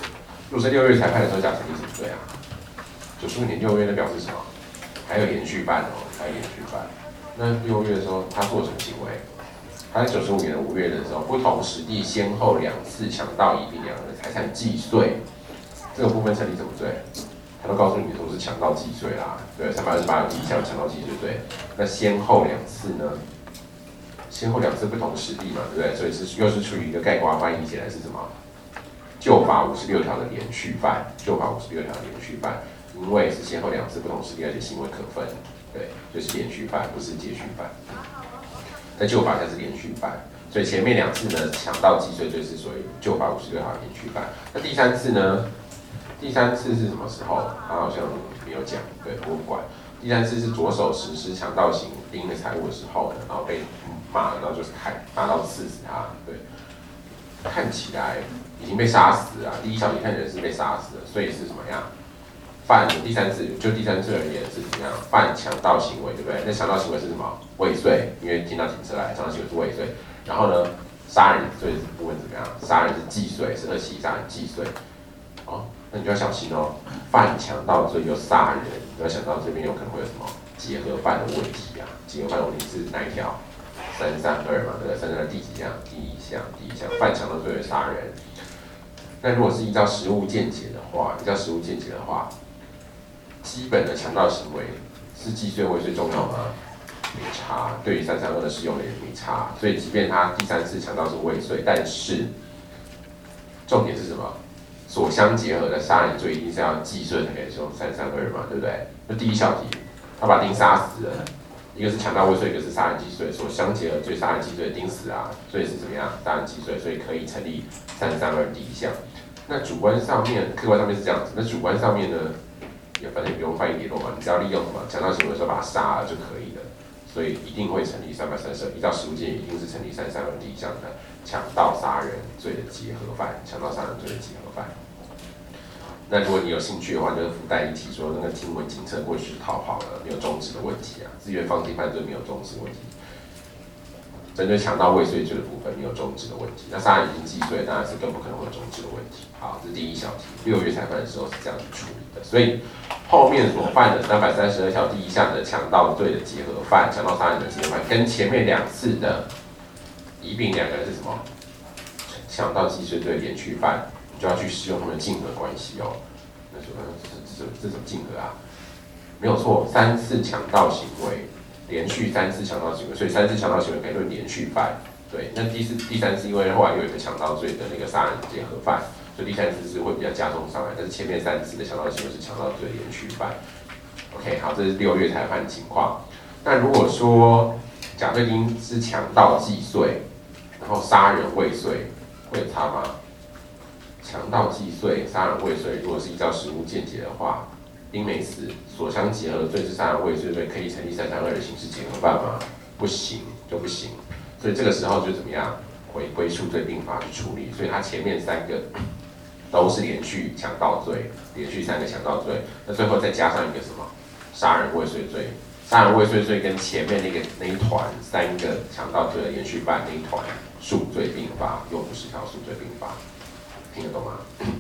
如果是六月才判的时候，甲成立什么罪啊？九十五年六月那表示什么？还有连续犯哦，还有连续犯。那六月的时候，他做什么行为？他在九十五年的五月的时候，不同时地先后两次强盗一并两人的财产既遂，这个部分成立什么罪？他都告诉你说是强盗既遂啦，对，三百二十八第一项强盗既遂罪。那先后两次呢？先后两次不同时地嘛，对不对？所以是又是出于一个概括翻译起来是什么？旧法五十六条的连续犯，旧法五十六条的连续犯，因为是先后两次不同时地，而且行为可分，对，就是连续犯，不是接续犯。在旧法下是连续犯，所以前面两次呢，强盗既遂罪是属于旧法五十六条的连续犯。那第三次呢？第三次是什么时候？他好像没有讲，对，不管。第三次是着手实施强盗行兵的财物的时候呢，然后被骂，然后就是砍，拿刀刺死他，对。看起来已经被杀死了，第一小题看起来是被杀死了，所以是什么样？犯第三次，就第三次而言是怎么样？犯强盗行为，对不对？那强盗行为是什么？未遂，因为听到停车来，强盗行为是未遂。然后呢，杀人罪部分怎么样？杀人是既遂，是二七杀人既遂。哦，那你就要小心哦，犯强盗罪又杀人，你要想到这边有可能会有什么结合犯的问题啊？结合犯的问题是哪一条？三三二嘛，对不对？三三二第几项？第一项，第一项犯强盗罪的杀人。那如果是依照实务见解的话，依照实务见解的话，基本的强盗行为是既遂未遂重要吗？没差，对于三三二的适用也没差。所以即便他第三次强盗是未遂，但是重点是什么？所相结合的杀人罪一定是要既遂才可以使用三三二嘛，对不对？那第一小题，他把丁杀死了。一个是强盗未遂，一个是杀人既遂，所相结合罪杀人既遂定死啊，所以是怎么样？杀人既遂，所以可以成立三三二第一项。那主观上面、客观上面是这样子，那主观上面呢，也反正也不用犯意联络嘛，你只要利用什么强盗行为的时候把他杀了就可以了，所以一定会成立三百三十二，依照实务见解一定是成立三三二第一项的强盗杀人罪的结合犯，强盗杀人罪的结合犯。那如果你有兴趣的话，就是附带一提说，那个听闻警车过去逃跑了，没有终止的问题啊，自愿放弃犯罪没有终止的问题。针对强盗未遂罪的部分没有终止的问题，那杀人已经既遂，当然是更不可能会有终止的问题。好，这是第一小题，六月裁判的时候是这样子处理的，所以后面所犯的三百三十二条第一项的强盗罪的结合犯，强盗杀人的结合犯，跟前面两次的一并两个人是什么？强盗既遂罪连续犯。你就要去使用他们的竞合关系哦。那说这这这种竞合啊，没有错，三次强盗行为，连续三次强盗行为，所以三次强盗行为可以论连续犯。对，那第四、第三次因为后来又有一个强盗罪的那个杀人结合犯，所以第三次是会比较加重上来。但是前面三次的强盗行为是强盗罪连续犯。OK， 好，这是六月裁判的情况。那如果说甲对丁是强盗既遂，然后杀人未遂，会有差吗？强盗既遂，杀人未遂，如果是依照实务见解的话，丁没死，所相结合的罪是杀人未遂罪，可以成立三三二的刑事结合犯吗？不行，就不行。所以这个时候就怎么样？回归数罪并罚去处理。所以它前面三个都是连续强盗罪，连续三个强盗罪，那最后再加上一个什么？杀人未遂罪。杀人未遂罪跟前面那个那一团三个强盗罪的连续犯那一团数罪并罚，用五十条数罪并罚。听得懂吗？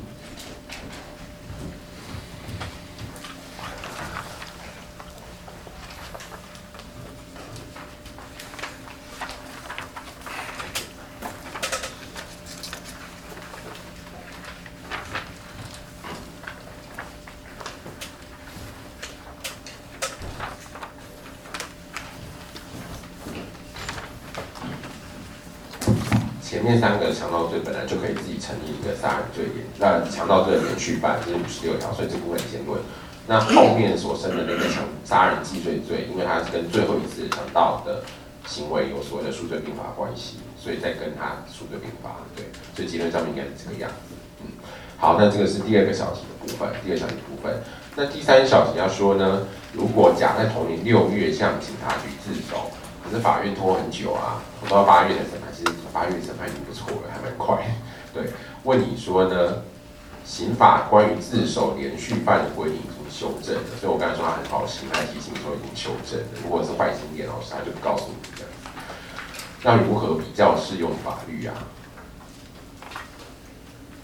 前面三个强盗罪本来就可以自己成立一个杀人罪连，那强盗罪的连续犯是五十六条，所以这部分先论。那后面所生的那个强杀人既遂罪，因为它是跟最后一次强盗的行为有所谓的数罪并罚关系，所以再跟它数罪并罚，对，所以结论上面应该是这个样子。嗯，好，那这个是第二个小题的部分，第二小题的部分。那第三小题要说呢，如果甲在同年六月向警察局自首，可是法院拖很久啊，拖到八月的审判，其实八月审判已经不错了，还蛮快。对，问你说呢，刑法关于自首连续犯的规定已经修正了，所以我刚才说他很好心，他提醒说已经修正了。如果是坏心眼老师，他就不告诉你这样子。那如何比较适用法律啊？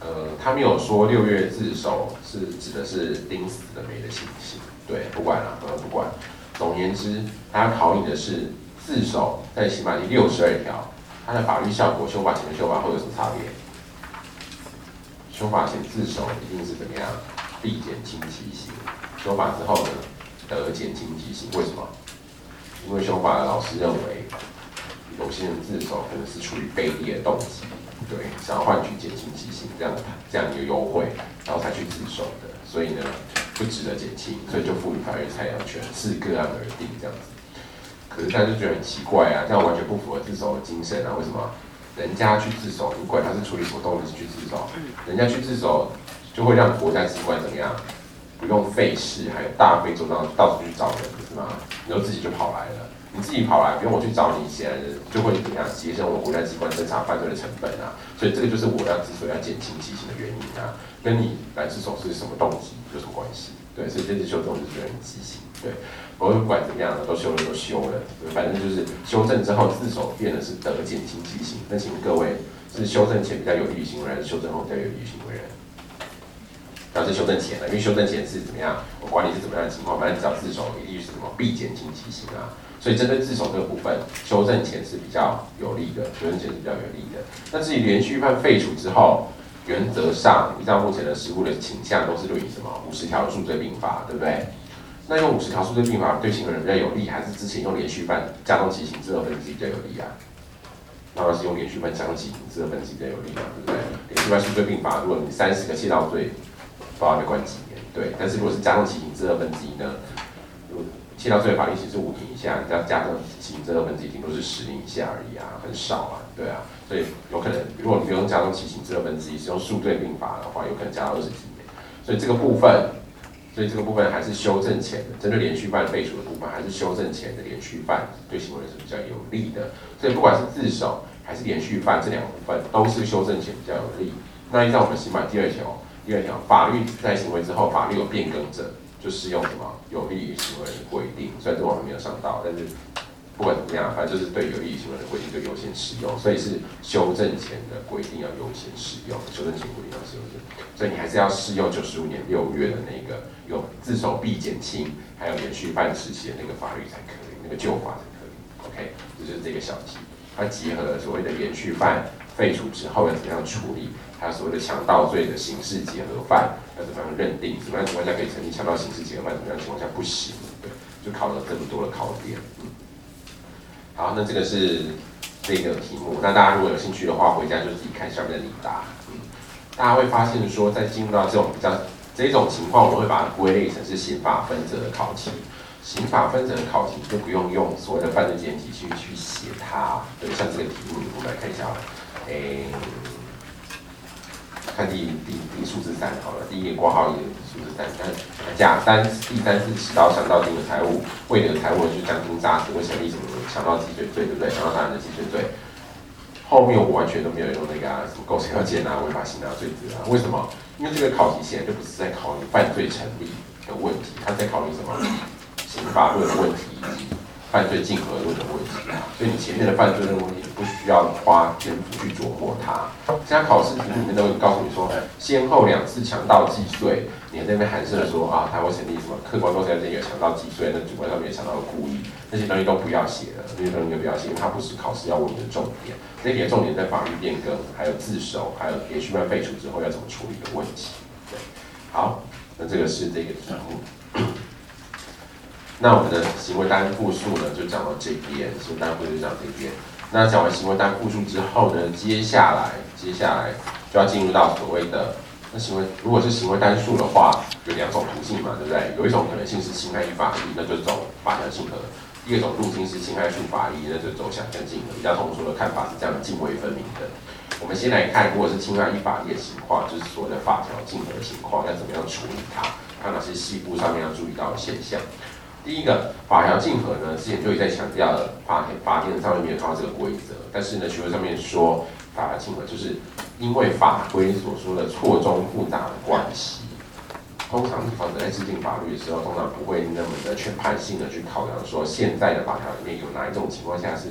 呃，他没有说六月自首是指的是钉死的没的情形，对，不管了，呃，不管。总而言之，他要考你的是自首在刑法第六十二条，它的法律效果，修法前跟修法后有什么差别？修法前自首一定是怎么样？必减轻其刑。修法之后呢，得减轻其刑。为什么？因为修法的老师认为，有些人自首可能是出于卑劣的动机，对，想要换取减轻其刑这样这样一个优惠，然后才去自首的，所以呢，不值得减轻，所以就赋予法院裁量权，视个案而定这样子。可是大家就觉得很奇怪啊，这样完全不符合自首的精神啊？为什么？人家去自首，你管他是处理什么动机去自首，人家去自首就会让国家机关怎么样？不用费事，还有大费周章到处去找人，不是吗？然后自己就跑来了，你自己跑来，不用我去找你，显然就会怎么样节省我国家机关侦查犯罪的成本啊。所以这个就是我要之所以要减轻其刑的原因啊，跟你来自首是什么动机有什么关系？对，所以这次修正就是觉得很畸形。对，我不管怎么样的，都修了都修了，反正就是修正之后自首变的是得减轻其刑。那请问各位，是修正前比较有利于行为人，还是修正后比较有利于行为人？然后是修正前了，因为修正前是怎么样，我管你是怎么样的情况，反正只要自首，一律是什么必减轻其刑啊。所以针对自首这个部分，修正前是比较有利的，修正前是比较有利的。那至于连续犯废除之后，原则上依照目前的实务的倾向，都是对于什么五十条数罪并罚，对不对？那用五十条数罪并罚对行为人比较有利，还是之前用连续犯加重其刑至二分之一比较有利啊？当然是用连续犯加重其刑至二分之一比较有利嘛，对不对？连续犯数罪并罚，如果你三十个窃盗罪，不知道被关几年，对。但是如果是加重其刑至二分之一呢？窃盗罪的法定刑是五年以下，你只要加重其刑至二分之一，顶多是十年以下而已啊，很少啊，对啊。所以有可能，如果你不用加重其刑至二分之一，是用数罪并罚的话，有可能加到二十几年。所以这个部分，所以这个部分还是修正前的，针对连续犯废除的部分，还是修正前的连续犯对行为人是比较有利的。所以不管是自首还是连续犯这两个部分，都是修正前比较有利。那依照我们刑法第二条。第二条，法律在行为之后，法律有变更者，就适用什么有利于行为人的规定。虽然这我们没有上到，但是不管怎么样，反正就是对有利于行为人的规定就优先适用。所以是修正前的规定要优先适用，修正前规定要适用。所以你还是要适用九十五年六月的那个有自首必减轻，还有连续犯时期的那个法律才可以，那个旧法才可以。OK， 这就是这个小题，它结合了所谓的连续犯废除之后要怎么样处理。还有所谓的强盗罪的刑事结合犯要怎么样认定？什么样情况下可以成立强盗刑事结合犯？什么样情况下不行？对，就考了这么多的考点。嗯，好，那这个是这个题目。那大家如果有兴趣的话，回家就自己看下面的理答。嗯，大家会发现说，在进入到这种比较这种情况，我们会把它归类成是刑法分则的考题。刑法分则的考题就不用用所谓的犯罪简体去去写它。对，像这个题目，我们来看一下。诶。看第第第数字三好了，第一个挂号一个数字三，看甲三第三次持刀强盗金额财物，未得财物就将金诈死，会成立什么强盗既遂罪，对不对？强盗杀人的既遂罪。后面我完全都没有用那个啊，什么构成要件啊、违法行啊、罪责啊，为什么？因为这个考题显然就不是在考你犯罪成立的问题，它在考你什么刑法论的问题以及犯罪竞合论的问题啊，所以你前面的犯罪论问题，你不需要花篇幅去琢磨它。现在考试题里面都会告诉你说，先后两次强盗既遂，你在那边含射说啊，它会成立什么客观构成要件有强盗既遂，那主观上面有强盗的故意，那些东西都不要写了，那些东西都不要写，因为它不是考试要问你的重点。这题的重点在法律变更，还有自首，还有连续犯废除之后要怎么处理的问题。对，好，那这个是这个题目。那我们的行为单复数呢，就讲到这边，行为单复数就讲这边。那讲完行为单复数之后呢，接下来接下来就要进入到所谓的那行为，如果是行为单数的话，有两种途径嘛，对不对？有一种可能性是侵害依法益，那就走法条竞合；第二种路径是侵害数法益，那就走想象竞合。比较通俗的看法是这样泾渭分明的。我们先来看，如果是侵害依法益的情况，就是所谓的法条竞合的情况，要怎么样处理它？还有哪些细部上面要注意到的现象？第一个法条竞合呢，之前就已在强调了，法法典上面没有看到这个规则，但是呢，学会上面说法条竞合就是因为法规所说的错综复杂的关系。通常地方在制定法律的时候，通常不会那么的全盘性的去考量说现在的法条里面有哪一种情况下是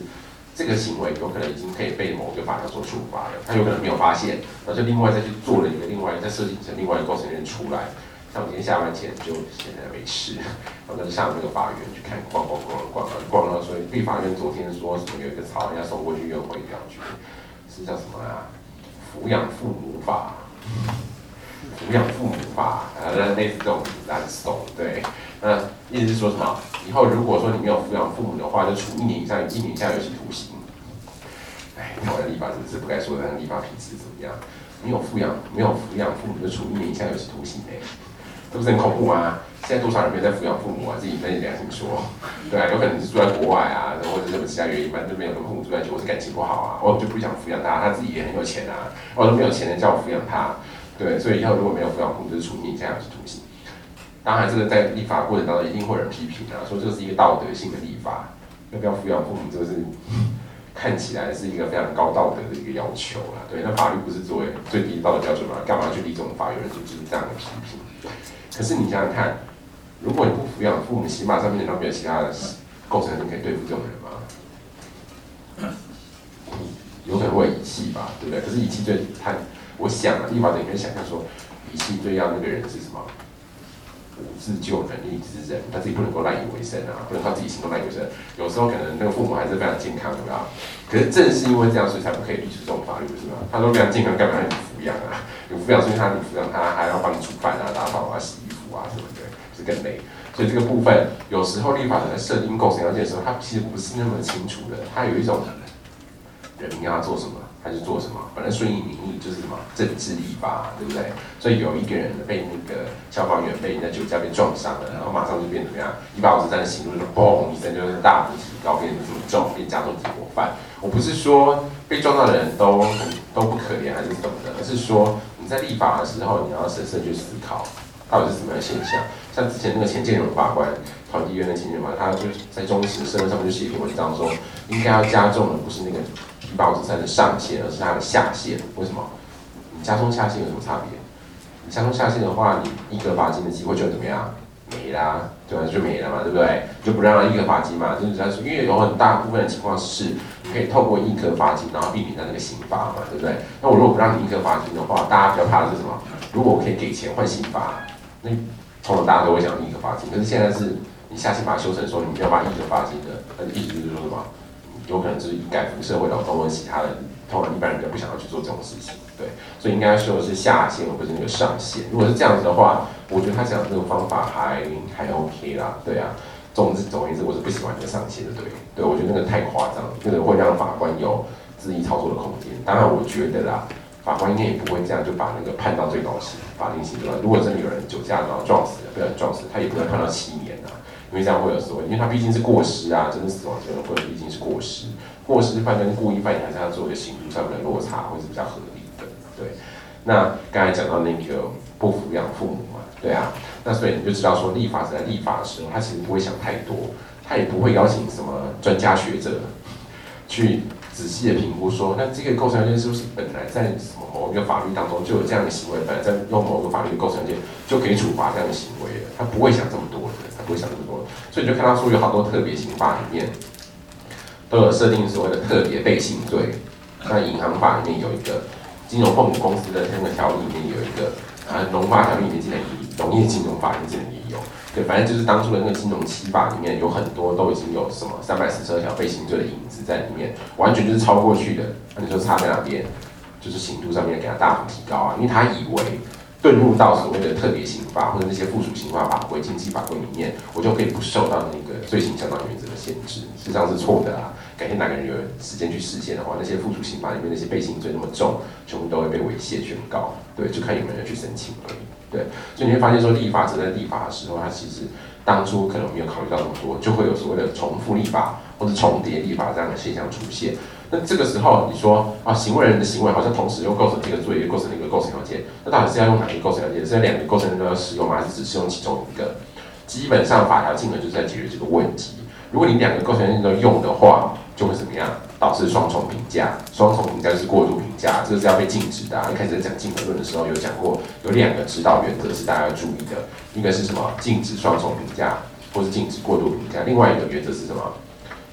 这个行为有可能已经可以被某个法条所处罚了，他有可能没有发现，然后就另外再去做了一个另外再设计成另外一个构成人出来。像我今天下班前就闲着没事，然后就上那个法院去看逛逛逛逛逛，逛到说立法院昨天说什么有一个草案要送过去院会要去，是叫什么啊？抚养父母法，抚养父母法，啊，类似这种难懂，对。那意思是说什么？以后如果说你没有抚养父母的话，就处一年以上一年以下有期徒刑。哎，台湾的立法真的是不该说的，立法品质怎么样？没有抚养没有抚养父母就处一年以下有期徒刑哎。这不是很恐怖吗？现在多少人没有在抚养父母啊？自己在良心说，对啊，有可能是住在国外啊，或者是什么其他原因，反正就没有跟父母住在一起，或是感情不好啊，我就不想抚养他，他自己也很有钱啊，我都没有钱人叫我抚养他，对，所以以后如果没有抚养父母，就是处以下有期徒刑。当然，这个在立法过程当中一定会有人批评啊，说这是一个道德性的立法，要不要抚养父母，这个是看起来是一个非常高道德的一个要求啦，对，那法律不是作为最低道德标准吗？干嘛去立这种法？有人就就是这样的批评。可是你想想看，如果你不抚养父母，起码上面难道没有其他的构成人可以对付这种人吗？有可能会遗弃吧，对不对？可是遗弃罪，他我想啊，立法者你可以想象说，遗弃罪要那个人是什么？无自救能力之人，他自己不能够赖以为生啊，不能靠自己行动赖以为生。有时候可能那个父母还是非常健康的啊，可是正是因为这样，所以才不可以立出这种法律，不是吗？他都非常健康，干嘛让你抚养啊？你抚养，所以他你抚养他，还要帮你煮饭啊、打扫啊、洗衣服啊什么的，是更累。所以这个部分，有时候立法者在设定构成要件的时候，他其实不是那么清楚的，他有一种人民要他做什么。还是做什么？本来顺应民意就是什么政治立法，对不对？所以有一个人被那个消防员被人家酒驾被撞伤了，然后马上就变怎么样？一百五十三的刑度就嘣一声就是大幅提高，变成这么重，变加重结果犯。我不是说被撞到的人都都不可怜还是什么的，而是说你在立法的时候，你要审慎去思考到底是什么样的现象。像之前那个前建荣法官，团体院的前建荣法官，他就在中时社论上面就写一篇文章说，应该要加重的不是那个一百五十三的上限，而是它的下限。为什么？你加重下限有什么差别？你加重下限的话，你一颗罚金的机会就怎么样？没啦，对吧？就没了嘛，对不对？就不让他一颗罚金嘛，就是在说，因为有很大部分的情况是，你可以透过一颗罚金，然后避免他那个刑罚嘛，对不对？那我如果不让你一颗罚金的话，大家比较怕的是什么？如果我可以给钱换刑罚，那通常大家都会想一颗罚金。可是现在是你下限把它修成说，你没有把一颗罚金的，那意思就是说什么？有可能就是以改服社会劳动或其他的，通常一般人就不想要去做这种事情，对，所以应该说的是下限而不是那个上限。如果是这样子的话，我觉得他讲的这个方法还还 OK 啦，对啊。总之总而言之，我是不喜欢这个上限的，对，对我觉得那个太夸张，那个会让法官有恣意操作的空间。当然，我觉得啦，法官应该也不会这样就把那个判到最高刑，法定刑对吧？如果真的有人酒驾然后撞死了，被人撞死，他也不会判到七年啊。因为这样会有所谓，因为他毕竟是过失啊，真的死亡结论或者毕竟是过失，过失犯跟故意犯，你还是要做一个刑度上面的落差，会是比较合理的。对，那刚才讲到那个不抚养父母嘛，对啊，那所以你就知道说，立法者在立法的时候，他其实不会想太多，他也不会邀请什么专家学者去仔细的评估说，那这个构成要件是不是本来在什么某一个法律当中就有这样的行为，本来在用某个法律的构成要件就可以处罚这样的行为的，他不会想这么多的，他不会想这么多的，所以你就看到说有好多特别刑法里面都有设定所谓的特别背信罪，像银行法里面有一个，金融控股公司的那个条例里面有一个，啊，农法条例里面竟然也农业金融法里面竟然也有。对，反正就是当初的那个金融七法里面有很多都已经有什么三百四十二条背信罪的影子在里面，完全就是超过去的。那你说差在哪边？就是刑度上面给他大幅提高啊，因为他以为遁入到所谓的特别刑法或者那些附属刑法法规、经济法规里面，我就可以不受到那个罪行相当原则的限制，事实上是错的啊。改天哪个人有时间去实现的话，那些附属刑法里面那些背信罪那么重，全部都会被违宪宣告。对，就看有没有人去申请而已。对，所以你会发现说，立法者在立法的时候，他其实当初可能没有考虑到那么多，就会有所谓的重复立法或者重叠立法这样的现象出现。那这个时候你说啊，行为人的行为好像同时又构成这个罪，又构成那个构成要件，那到底是要用哪一个构成要件？是要两个构成都要使用吗？还是只适用其中一个？基本上法条进而就是在解决这个问题。如果你两个构成要件都用的话，就会怎么样？导致双重评价。双重评价就是过度评价，这个是要被禁止的、啊。一开始在讲竞合论的时候有讲过，有两个指导原则是大家要注意的，一个是什么？禁止双重评价，或是禁止过度评价。另外一个原则是什么？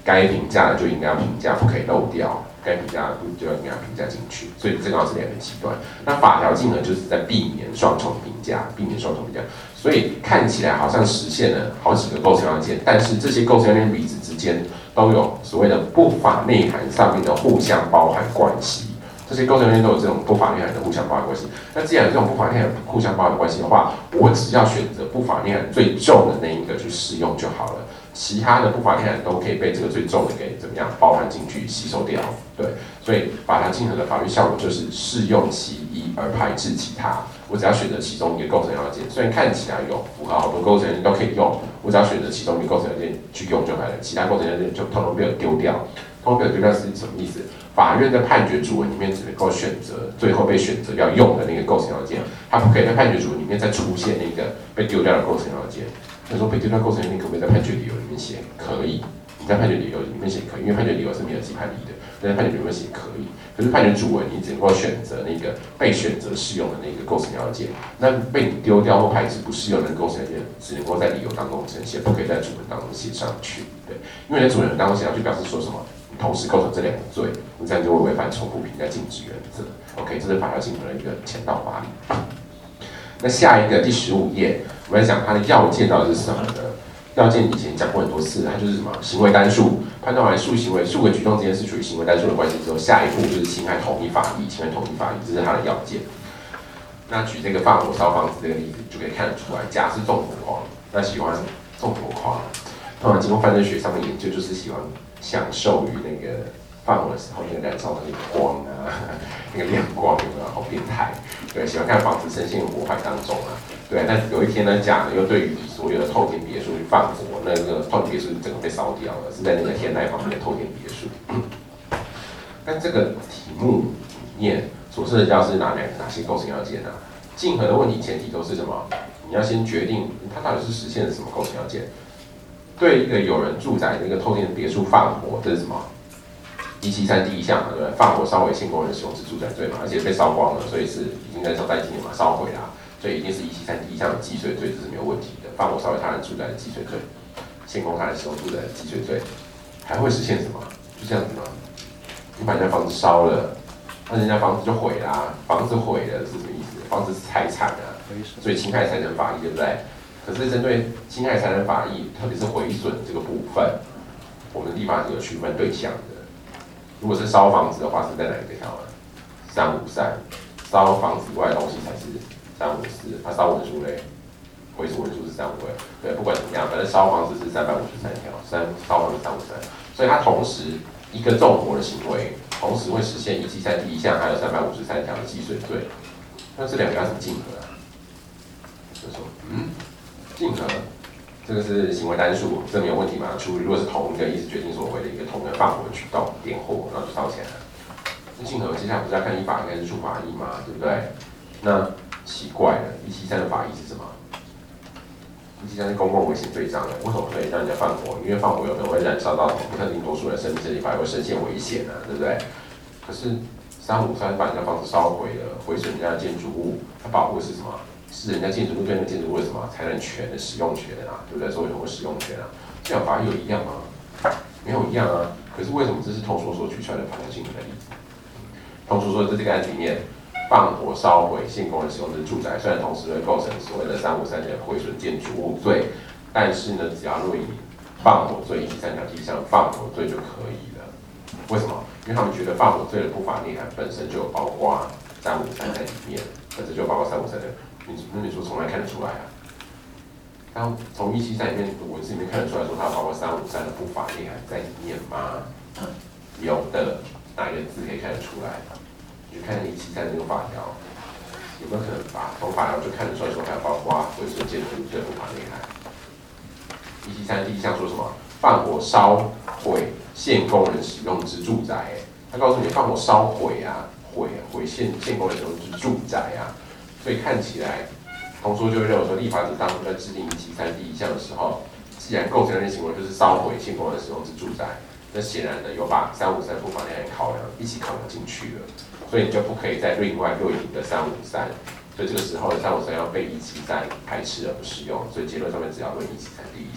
该评价的就应该要评价，不可以漏掉。该评价的就要应该评价进去，所以这刚好是两个极端。那法条竞合就是在避免双重评价，避免双重评价。所以看起来好像实现了好几个构成要件，但是这些构成要件彼此之间都有所谓的不法内涵上面的互相包含关系。这些构成要件都有这种不法内涵的互相包含关系。那既然有这种不法内涵互相包含关系的话，我只要选择不法内涵最重的那一个去适用就好了。其他的不法内涵都可以被这个最重的给怎么样包含进去吸收掉，对，所以法条竞合的法律效果就是适用其一而排斥其他。我只要选择其中一个构成要件，虽然看起来有符合好多构成要件都可以用，我只要选择其中一个构成要件去用就好了，其他构成要件就通通被我丢掉。通通被我丢掉是什么意思？法院在判决主文里面只能够选择最后被选择要用的那个构成要件，它不可以在判决主文里面再出现那个被丢掉的构成要件。他说被丢掉构成要件可不可以在判决理由里面写？可以，你在判决理由里面写可以，因为判决理由是没有批判力的，但在判决理由里面写可以。可是判决主文你只能够选择那个被选择适用的那个构成要件，那被你丢掉或排斥不适用的构成要件，只能够在理由当中呈现，不可以在主文当中写上去。对，因为在主文当中写上去表示说什么？你同时构成这两个罪，你这样就会违反重复评价禁止原则。OK， 这是法条竞合的一个前导法理。那下一个第十五页，我们来讲它的要件到底是什么呢？要件以前讲过很多次，它就是什么行为单数，判断完数行为数个举动之间是属于行为单数的关系之后，下一步就是侵害同一法益，侵害同一法益，这是它的要件。那举这个放火烧房子这个例子就可以看得出来，甲是纵火狂，那喜欢纵火狂，通常经过犯罪学上面研究，就是喜欢享受于那个放火的时候那个燃烧的那个光啊，那个亮光有没有？好变态。对，喜欢看房子深陷火海当中啊。对，但有一天呢，甲呢又对于所有的透天别墅去放火，那个透天别墅整个被烧掉了，是在那个天籁旁边的透天别墅。但这个题目里面所涉及到是哪两哪些构成要件啊？竞合的问题前提都是什么？你要先决定它到底是实现了什么构成要件。对一个有人住宅的一个透天别墅放火，这是什么？一七三第一项嘛，对不对？放火烧毁现公人使用之住宅罪嘛，而且被烧光了，所以是已经燃烧殆尽了嘛，烧毁啦。所以一定是一七三第一项的既遂罪，这是没有问题的。放火烧毁他人住宅的既遂罪，现公他人使用住宅的既遂罪，还会实现什么？就这样子吗？你把人家房子烧了，那人家房子就毁啦，房子毁了是什么意思？房子是财产啊，所以侵害财产法益，对不对？可是针对侵害财产法益，特别是毁损这个部分，我们立法是有区分对象的。如果是烧房子的话，是在哪一个条文？三五三，烧房子以外的东西才是三五四。它烧文书嘞，毁损文书是三五二。对，不管怎么样，反正烧房子是三百五十三条，三烧房子三五三。所以它同时一个纵火的行为，同时会实现一七三第一项还有三百五十三条的既遂罪。那这两个要怎么竞合啊？就说嗯，竞合。这个是行为单数，这没有问题嘛？除如果是同一个意思决定所为的一个同一个放火的举动，点火，然后就烧起来了。那竞合接下来不是要看依法应该是处法益嘛，对不对？那奇怪了，一七三的法益是什么？一七三是公共危险罪章的，为什么可以让人家放火？因为放火有可能会燃烧到不特定多数人生命、身体法，会深陷危险啊，对不对？可是三五三把人家房子烧毁了，毁损人家的建筑物，它保护的是什么？是人家建筑物对那个建筑物的什么财产权的使用权啊，对不对？所以有使用权啊，这两法有一样吗？没有一样啊。可是为什么这是通说所举出来的法条竞合的例子？通说说在这个案子里面，放火烧毁现公人使用的住宅，虽然同时会构成所谓的三五三的毁损建筑物罪，但是呢，只要若以放火罪一七三条第一项放火罪就可以了。为什么？因为他们觉得放火罪的不法内涵本身就有包括三五三在里面，本身就有包括三五三的。你那你说从哪看得出来啊？当从一七三里面的文字里面看得出来说，它包括三五三的不法内涵在里面吗？有的，哪一个字可以看得出来？你看一七三这个法条，有没有可能把从法条就看得出来说，它包括毁损建筑物罪不法内涵？一七三第一项说什么？放火烧毁现公人使用之住宅，他告诉你放火烧毁啊，毁毁现现公人使用之住宅啊。所以看起来，通说就会认为说，立法者当初在制定一七三第一项的时候，既然构成人行为就是烧毁现公人使用之住宅，那显然的有把三五三不法内涵考量一起考量进去了，所以你就不可以再另外又一个三五三，所以这个时候的三五三要被一七三排斥而不适用，所以结论上面只要论一七三第一项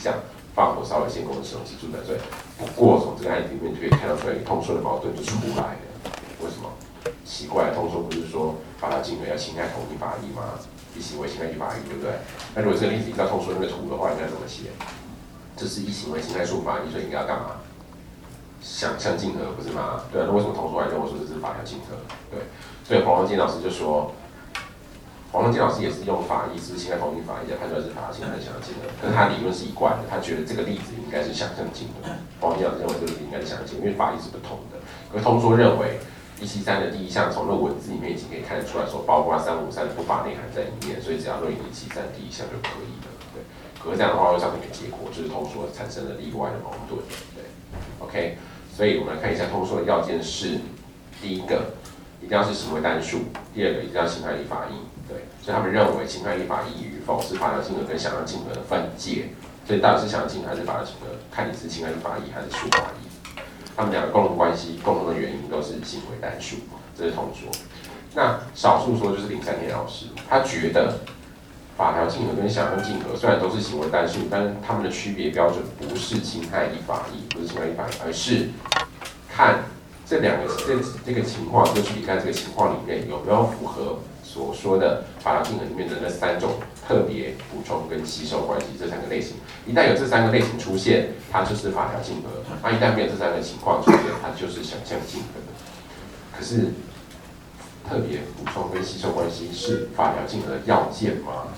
放火烧毁现公的使用技术的罪。不过从这个案子里面就可以看到出来，通说的矛盾就出来了。为什么？奇怪，通说不是说法条竞合要侵害同一法益吗？一行为侵害一法益，对不对？那如果这个例子依照通说那个图的话，应该怎么写？这是一行为侵害数法益，所以应该要干嘛？想象竞合不是吗？对啊，那为什么通说来跟我说这是法条竞合？对，所以黄荣金老师就说。黄龙金老师也是用法益，是侵害同一法益来判断是法条竞合还是想象竞合，可是他理论是一贯的，他觉得这个例子应该是想象竞合。黄龙金老师认为这个例子应该是想象竞合，因为法益是不同的。可是通说认为一七三的第一项从那文字里面已经可以看得出来说，包括三五三的不法内涵在里面，所以只要论一七三第一项就可以了。对，可是这样的话会造成一个结果，就是通说产生了例外的矛盾。对 ，OK， 所以我们来看一下通说的要件是：第一个，一定要是行为单数；第二个，一定要侵害一法益。对，所以他们认为侵害一法益与否是法条竞合跟想象竞合的分界，所以到底是想象竞合还是法条竞合，看你是侵害一法益还是数法益。他们两个共同关系、共同的原因都是行为单数，这是通说。那少数说就是林三田老师，他觉得法条竞合跟想象竞合虽然都是行为单数，但是他们的区别标准不是侵害一法益，不是侵害一法益，而是看这两个这这个情况，就去比看这个情况里面有没有符合所说的法条竞合里面的那三种特别、补充跟吸收关系这三个类型。一旦有这三个类型出现，它就是法条竞合；那一旦没有这三个情况出现，它就是想象竞合。可是，特别、补充跟吸收关系是法条竞合的要件吗？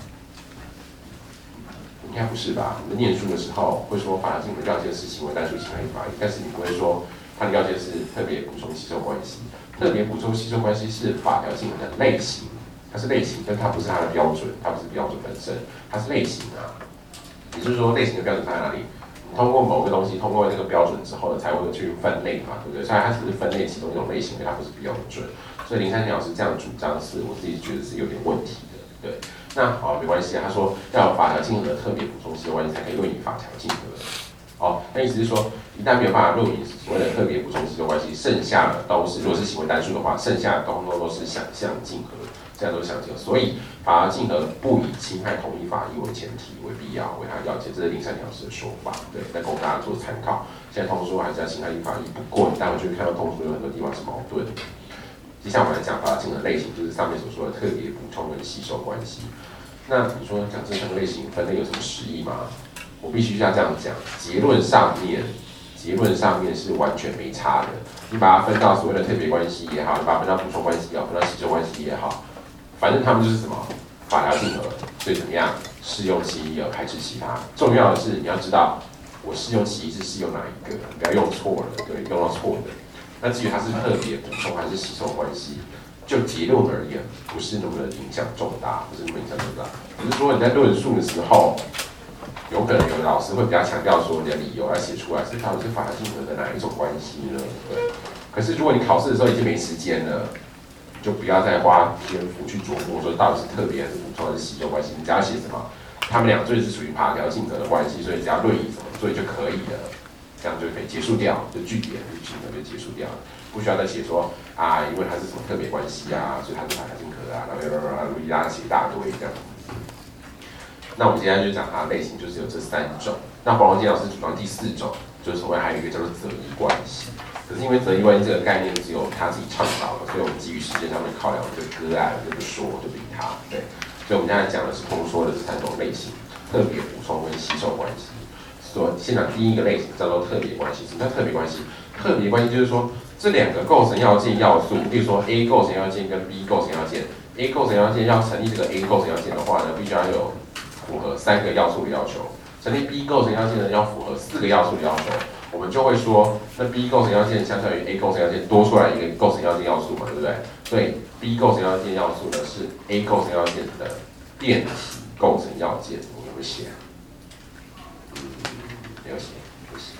应该不是吧？你们念书的时候会说法条竞合的要件是行为单数、侵害一法益，但是你不会说它的要件是特别、补充、吸收关系。特别、补充、吸收关系是法条竞合的类型。它是类型，但它不是它的标准，它不是标准本身，它是类型啊。也就是说，类型的标准在哪里？你通过某个东西，通过这个标准之后呢，才会去分类嘛，对不对？虽然它只是分类其中一种类型，但它不是标准。所以林三田老师这样主张是，我自己觉得是有点问题的，对。那好，没关系啊。他说要有法条竞合的特别补充吸收关系才可以论以法条竞合。哦，那意思是说，一旦没有办法论以所谓的特别补充吸收关系，剩下的都是，如果是行为单数的话，剩下的通通都是想象竞合。这样都是想竞合，所以法条竞合不以侵害同一法益为前提为必要为它的要件，这是林三田老师的说法，对，再供大家做参考。现在通说还是要侵害一法益，不过你待会就会看到通说有很多地方是矛盾的。接下来我们来讲法条竞合类型，就是上面所说的特别、补充跟吸收关系。那你说讲这三个类型分类有什么实意吗？我必须要这样讲，结论上面。结论上面是完全没差的，你把它分到所谓的特别关系也好，你把它分到补充关系也好，分到吸收关系也好，反正他们就是什么法条竞合，所以怎么样适用其一而排斥其他。重要的是你要知道我适用其一是适用哪一个，不要用错了，对，用到错的。那至于它是特别补充还是吸收关系，就结论而言，不是那么的影响重大，不是那么影响重大。只是说你在论述的时候。有可能有的老师会比较强调说你的理由要写出来，是到底是法条竞合的哪一种关系呢？对。可是如果你考试的时候已经没时间了，就不要再花篇幅去琢磨说到底是特别还是补充还是吸收关系，你只要写什么，他们两罪是属于法条竞合的关系，所以只要论以什么罪就可以了，这样就可以结束掉，就句点就竞合就结束掉了，不需要再写说啊，因为它是什么特别关系啊，所以它是法条竞合啊，然后然后一大写一大堆这样。那我们接下来就讲它的类型，就是有这三种。那黄荣金老师主张第四种，就是所谓还有一个叫做择一关系。可是因为择一关系这个概念只有他自己倡导的，所以我们基于时间上面考量，我就割爱，我就不说，我就不理他。对，所以我们现在讲的是通说的这三种类型，特别、补充跟吸收关系。所以先讲第一个类型叫做特别关系。什么叫特别关系？特别关系就是说这两个构成要件要素，例如说 A 构成要件跟 B 构成要件 ，A 构成要件要成立这个 A 构成要件的话呢，必须要有符合三个要素的要求，成立 B 构成要件呢要符合四个要素的要求，我们就会说，那 B 构成要件相较于 A 构成要件多出来一个构成要件要素嘛，对不对？所以 B 构成要件要素呢是 A 构成要件的变体构成要件，你有没有写？嗯，没有写，不写。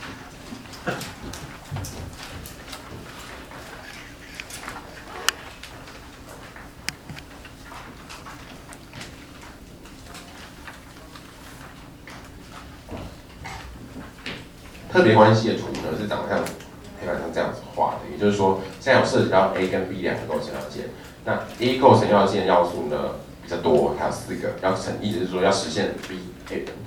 特别关系的图呢是长得像黑板上这样子画的，也就是说，现在有涉及到 A 跟 B 两个构成要件，那 A 构成要件要素呢比较多，它有四个，要成，意思是说要实现 B A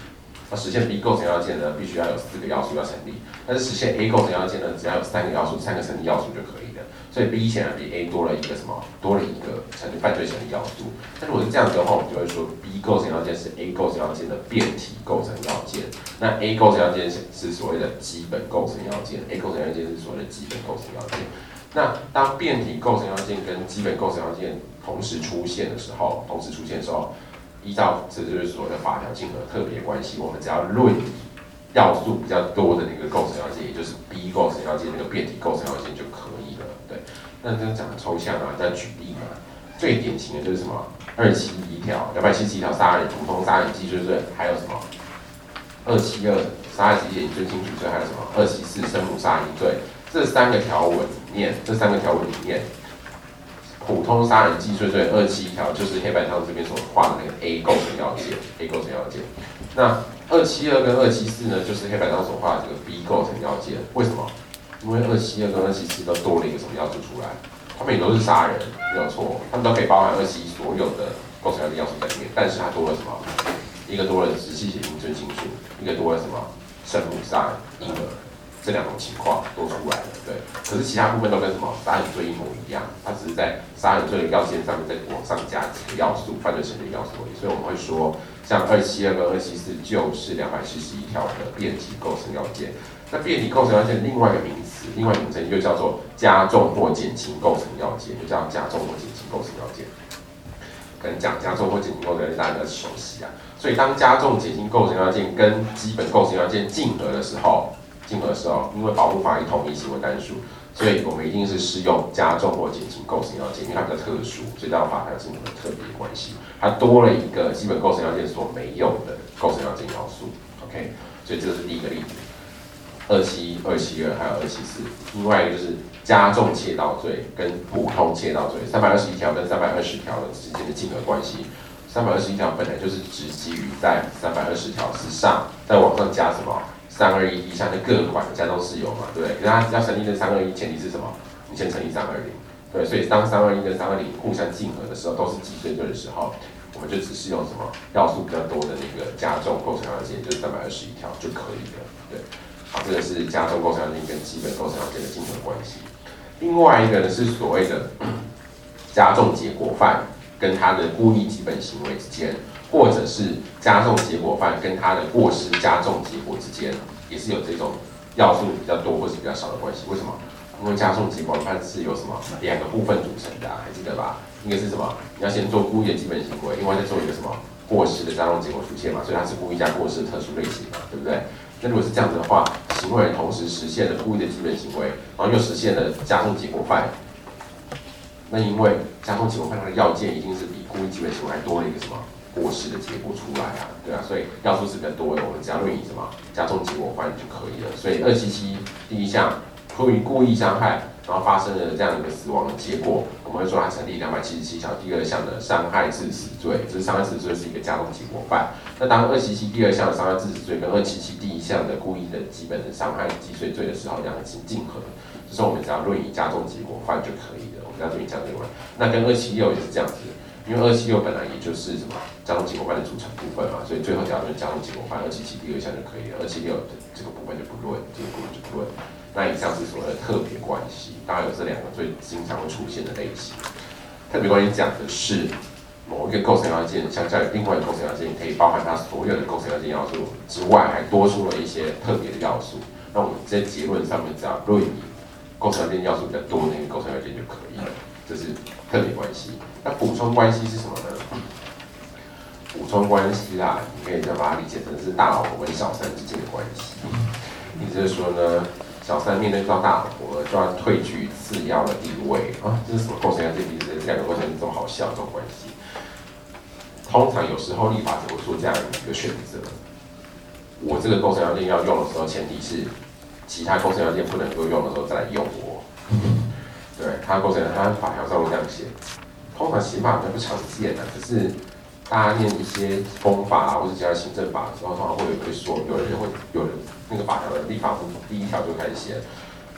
那实现 B 构成要件呢，必须要有四个要素要成立，但是实现 A 构成要件呢，只要有三个要素，三个成立要素就可以了。所以 B 显然比 A 多了一个什么？多了一个成立犯罪成立要素。那如果是这样子的话，我们就会说 B 构成要件是 A 构成要件的变体构成要件。那 A 构成要件是所谓的基本构成要件 ，A 构成要件是所谓的基本构成要件。那当变体构成要件跟基本构成要件同时出现的时候，同时出现的时候，依照这就是所谓的法条竞合特别关系，我们只要论以要素比较多的那个构成要件，也就是 B 构成要件那个变体构成要件就可以了。对，那这样讲很抽象啊，再举例嘛。最典型的就是什么？二七一条、两百七十一条杀人普通杀人既遂罪，还有什么？二七二杀害及罪轻罪，还有什么？二七四生母杀遗罪。这三个条文里面，这三个条文里面，普通杀人既遂罪二七条就是黑板上这边所画的那个 A 构成要件 ，A 构成要件。那二七二跟二七四呢，就是黑板上所画的这个 B 构成要件。为什么？因为二七二跟二七四都多了一个什么要素出来？他们也都是杀人，没有错，他们都可以包含二七所有的构成要件要素在里面，但是它多了什么？一个多了直系血亲尊亲属，一个多了什么？生母杀婴儿。这两种情况都出来了，对。可是其他部分都跟什么杀人罪一模一样，它只是在杀人罪的要件上面再往上加几个要素，犯罪成立要素而已。所以我们会说，像二七二跟二七四就是两百七十一条的变体构成要件。那变体构成要件另外一个名词，另外一个名称就叫做加重或减轻构成要件，就叫加重或减轻构成要件。跟讲加重或减轻构成要件，大家比较熟悉啊。所以当加重、减轻构成要件跟基本构成要件竞合的时候，竞合的时候，因为保护法一统一行为单数，所以我们一定是适用加重或减轻构成要件，因为它比较特殊，所以叫法条竞合的特别关系。它多了一个基本构成要件所没有的构成要件要素。OK， 所以这是第一个例子，二七、二七二还有二七四。另外一个就是加重窃盗罪跟普通窃盗罪，三百二十一条跟三百二十条之间的竞合关系。三百二十一条本来就是只基于在三百二十条之上，再往上加什么？三二一以下的各款加重事由嘛，对不对？可是它要成立的三二一前提是什么？你先成立三二零，对，所以当三二一跟三二零互相竞合的时候，都是既遂罪的时候，我们就只是用什么要素比较多的那个加重构成要件，就是三百二十一条就可以了，对。好，这个是加重构成要件跟基本构成要件的竞合关系。另外一个呢是所谓的加重结果犯跟他的故意基本行为之间。或者是加重结果犯跟他的过失加重结果之间，也是有这种要素比较多或是比较少的关系。为什么？因为加重结果犯是由什么两个部分组成的、啊，还记得吧？一个是什么？你要先做故意的基本行为，另外再做一个什么过失的加重结果出现嘛，所以它是故意加过失的特殊类型嘛，对不对？那如果是这样子的话，行为人同时实现了故意的基本行为，然后又实现了加重结果犯，那因为加重结果犯它的要件一定是比故意基本行为还多了一个什么？过失的结果出来啊，对啊，所以要素是比较多的，我们只要论以什么加重结果犯就可以了。所以二七七第一项，出于故意伤害，然后发生了这样一个死亡的结果，我们会说它成立两百七十七条第二项的伤害致死罪，这是伤害致死罪是一个加重结果犯。那当二七七第二项的伤害致死罪跟二七七第一项的故意的基本的伤害既遂罪的时候，两个进竞合，这时候我们只要论以加重结果犯就可以了，我们要论以加重结果犯。那跟二七六也是这样子。因为二七六本来也就是什么加重结果犯的组成部分嘛，所以最后只要论加重结果犯，二七七第二项就可以了。二七六这个部分就不论，这个部分就不论。那以上是所谓的特别关系，大概有这两个最经常会出现的类型。特别关系讲的是某一个构成要件，相较于另外一个构成要件，可以包含它所有的构成要件要素之外，还多出了一些特别的要素。那我们在结论上面只要论以构成要件要素比较多的那个构成要件就可以了。这是特别关系。那补充关系是什么呢？补充关系啦，你可以再把它理解成是大老婆跟小三之间的关系。也就是说呢，小三面对到大老婆就要退居次要的地位啊，这是什么构成要件？这两个构成要件这么好笑这种关系。通常有时候立法者会做这样一个选择：我这个构成要件要用的时候，前提是其他构成要件不能够用的时候再来用我。对，它构成它法条上会这样写，通常刑法比较不常见的，可是大家念一些公法啊或者其他行政法的时候，通常会有会说，有人会有人那个法条的立法部第一条就开始写，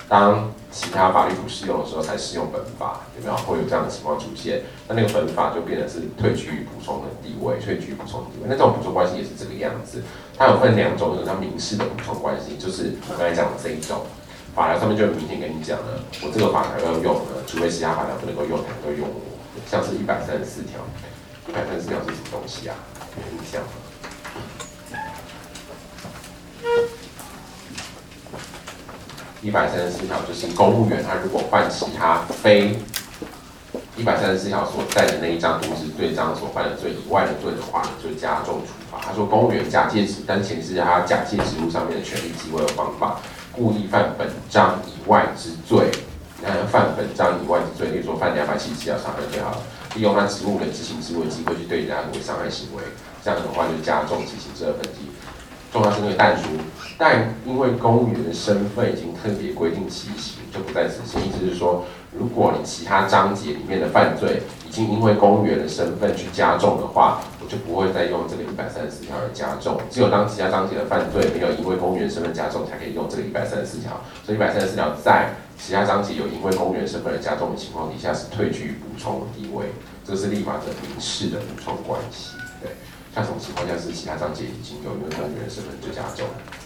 当其他法律不适用的时候才适用本法，有没有？会有这样的情况出现？那那个本法就变成是退居于补充的地位，退居于补充的地位。那这种补充关系也是这个样子，它有分两种，一种叫民事的补充关系，就是我刚才讲的这一种。法条上面就很明显跟你讲了，我这个法条要用呢，除非其他法条不能够用，才能够用我。像是一百三十四条，一百三十四条是什么东西啊？有印象吗？一百三十四条就是公务员他如果犯其他非一百三十四条所在的那一章公职罪章所犯的罪以外的罪的话呢，就加重处罚。他说公务员假借职，但前提是他假借职务上面的权利机会和方法。故意犯本章以外之罪，你看犯本章以外之罪，例如说犯两百七十七条伤害罪好了，利用他职务的执行职务的机会去对人家为伤害行为，这样的话就加重其刑之二分之一。重要是那个但书，但因为公务员的身份已经特别规定其刑，就不在此限。意思是说，如果你其他章节里面的犯罪已经因为公务员的身份去加重的话，我就不会再用这个一百三十四条来加重。只有当其他章节的犯罪没有因为公务员身份加重，才可以用这个一百三十四条。所以一百三十四条在其他章节有因为公务员身份而加重的情况底下，是退居于补充的地位。这是立法者民事的补充关系。对，像什么情况下是其他章节已经有因为公务员身份就加重？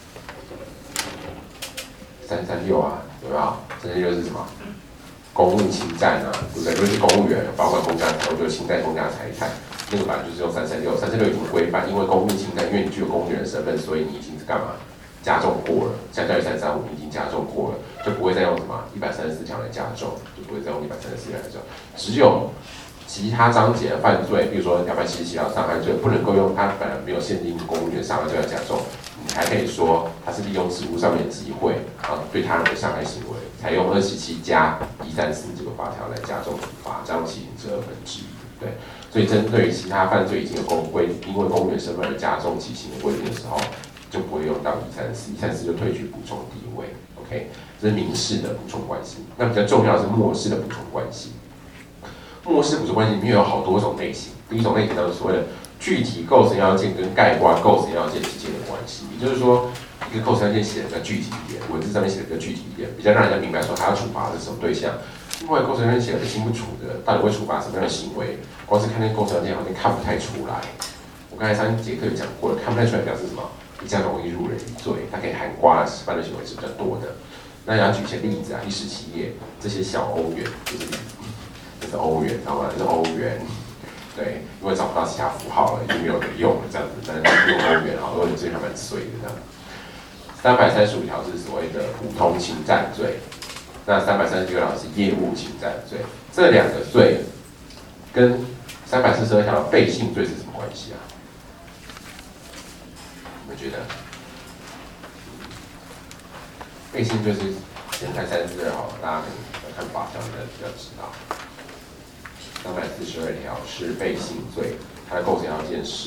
三三六啊，有没有？三三六是什么？公务侵占啊，对不对？如果是公务员保管公家财物，就侵占公家财产，那个本来就是用三三六，三三六已经规范，因为公务侵占，因为你具有公务员的身份，所以你已经是干嘛？加重过了，相较于三三五已经加重过了，就不会再用什么一百三十四条来加重，就不会再用一百三十四条来加重。只有其他章节的犯罪，比如说两百七十七条伤害罪，不能够用它本来没有限定公务员伤害罪来加重，你还可以说它是利用职务上面的机会，然后对他人的伤害行为，采用二七七加一三四这个法条来加重处罚，加重其刑之二分之一。对，所以针对于其他犯罪已经有公规，因为公务员身份而加重其刑的规定的时候，就不会用到一三四，一三四就退居补充地位。OK， 这是民事的补充关系。那比较重要的是漠视的补充关系。漠视补充关系里面有好多种类型，第一种类型叫做所谓的具体构成要件跟概括构成要件之间的关系，也就是说，一个构成要件写的比较具体一点，文字上面写的比较具体一点，比较让人家明白说他要处罚的是什么对象。另外，构成要件写的清不楚的，到底会处罚什么样的行为，光是看那个构成要件好像看不太出来。我刚才上一节课有讲过了，看不太出来表示什么？比较容易入人于罪，它可以含刮犯罪行为是比较多的。那要举一些例子啊，第十七页这些小欧元就是例子。这是欧元，知道吗？这是欧元，对，因为找不到其他符号了，已经没有人用了，这样子，但是用欧元啊，欧元罪还蛮衰的这样。三百三十五条是所谓的普通侵占罪，那三百三十九条是业务侵占罪，这两个罪跟三百四十二条的背信罪是什么关系啊？你们觉得？背信罪是先看三十二好了，大家可以看法条应该比较知道。三百四十二条是背信罪，它的构成要件是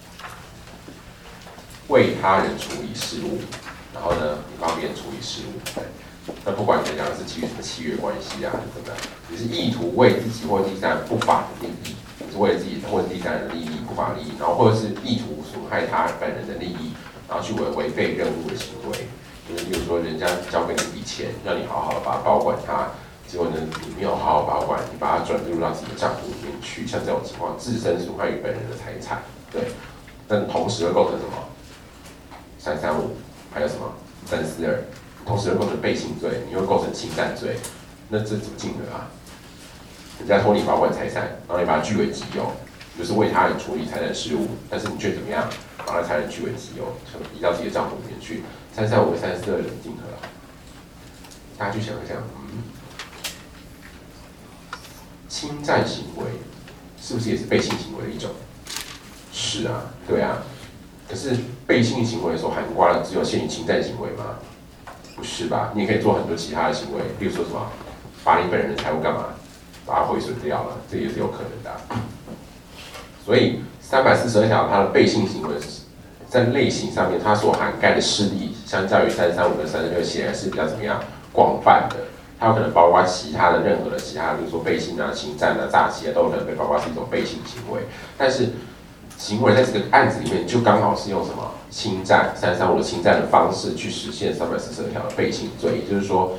为他人处理事务，然后呢，你帮别人处理事务。对，那不管你讲的是基于什么契约关系啊，还是怎么样，你是意图为自己或第三人不法的利益，你是为了自己或者第三人的利益、不法利益，然后或者是意图损害他本人的利益，然后去违违背任务的行为。就是比如说，人家交给你一笔钱，让你好好的把它保管它。结果呢，你没有好好保管，你把它转入到自己的账户里面去，像这种情况，自身损害于本人的财产，对。但同时会构成什么？三三五，还有什么？三四二，同时会构成背信罪，你会构成侵占罪，那这怎么进的啊？人家托你保管财产，然后你把它据为己有，就是为他人处理财产事务，但是你却怎么样？把他财产据为己有，移到自己的账户里面去，三三五跟三四二怎么进的啊？大家去想一想，嗯。侵占行为是不是也是背信行为的一种？是啊，对啊。可是背信行为所涵盖的只有限于侵占行为吗？不是吧？你也可以做很多其他的行为，比如说什么，把你本人的财物干嘛，把它毁损掉了，这也是有可能的啊。所以三百四十二条它的背信行为在类型上面，它所涵盖的事例，相较于三三五跟三三六，显然是比较怎么样广泛的。它有可能包括其他的任何的其他，比如说背信啊、侵占啊、诈欺啊，都有可能被包括是一种背信行为。但是行为在这个案子里面，就刚好是用什么侵占三三五的侵占的方式去实现三百四十二条的背信罪，也就是说，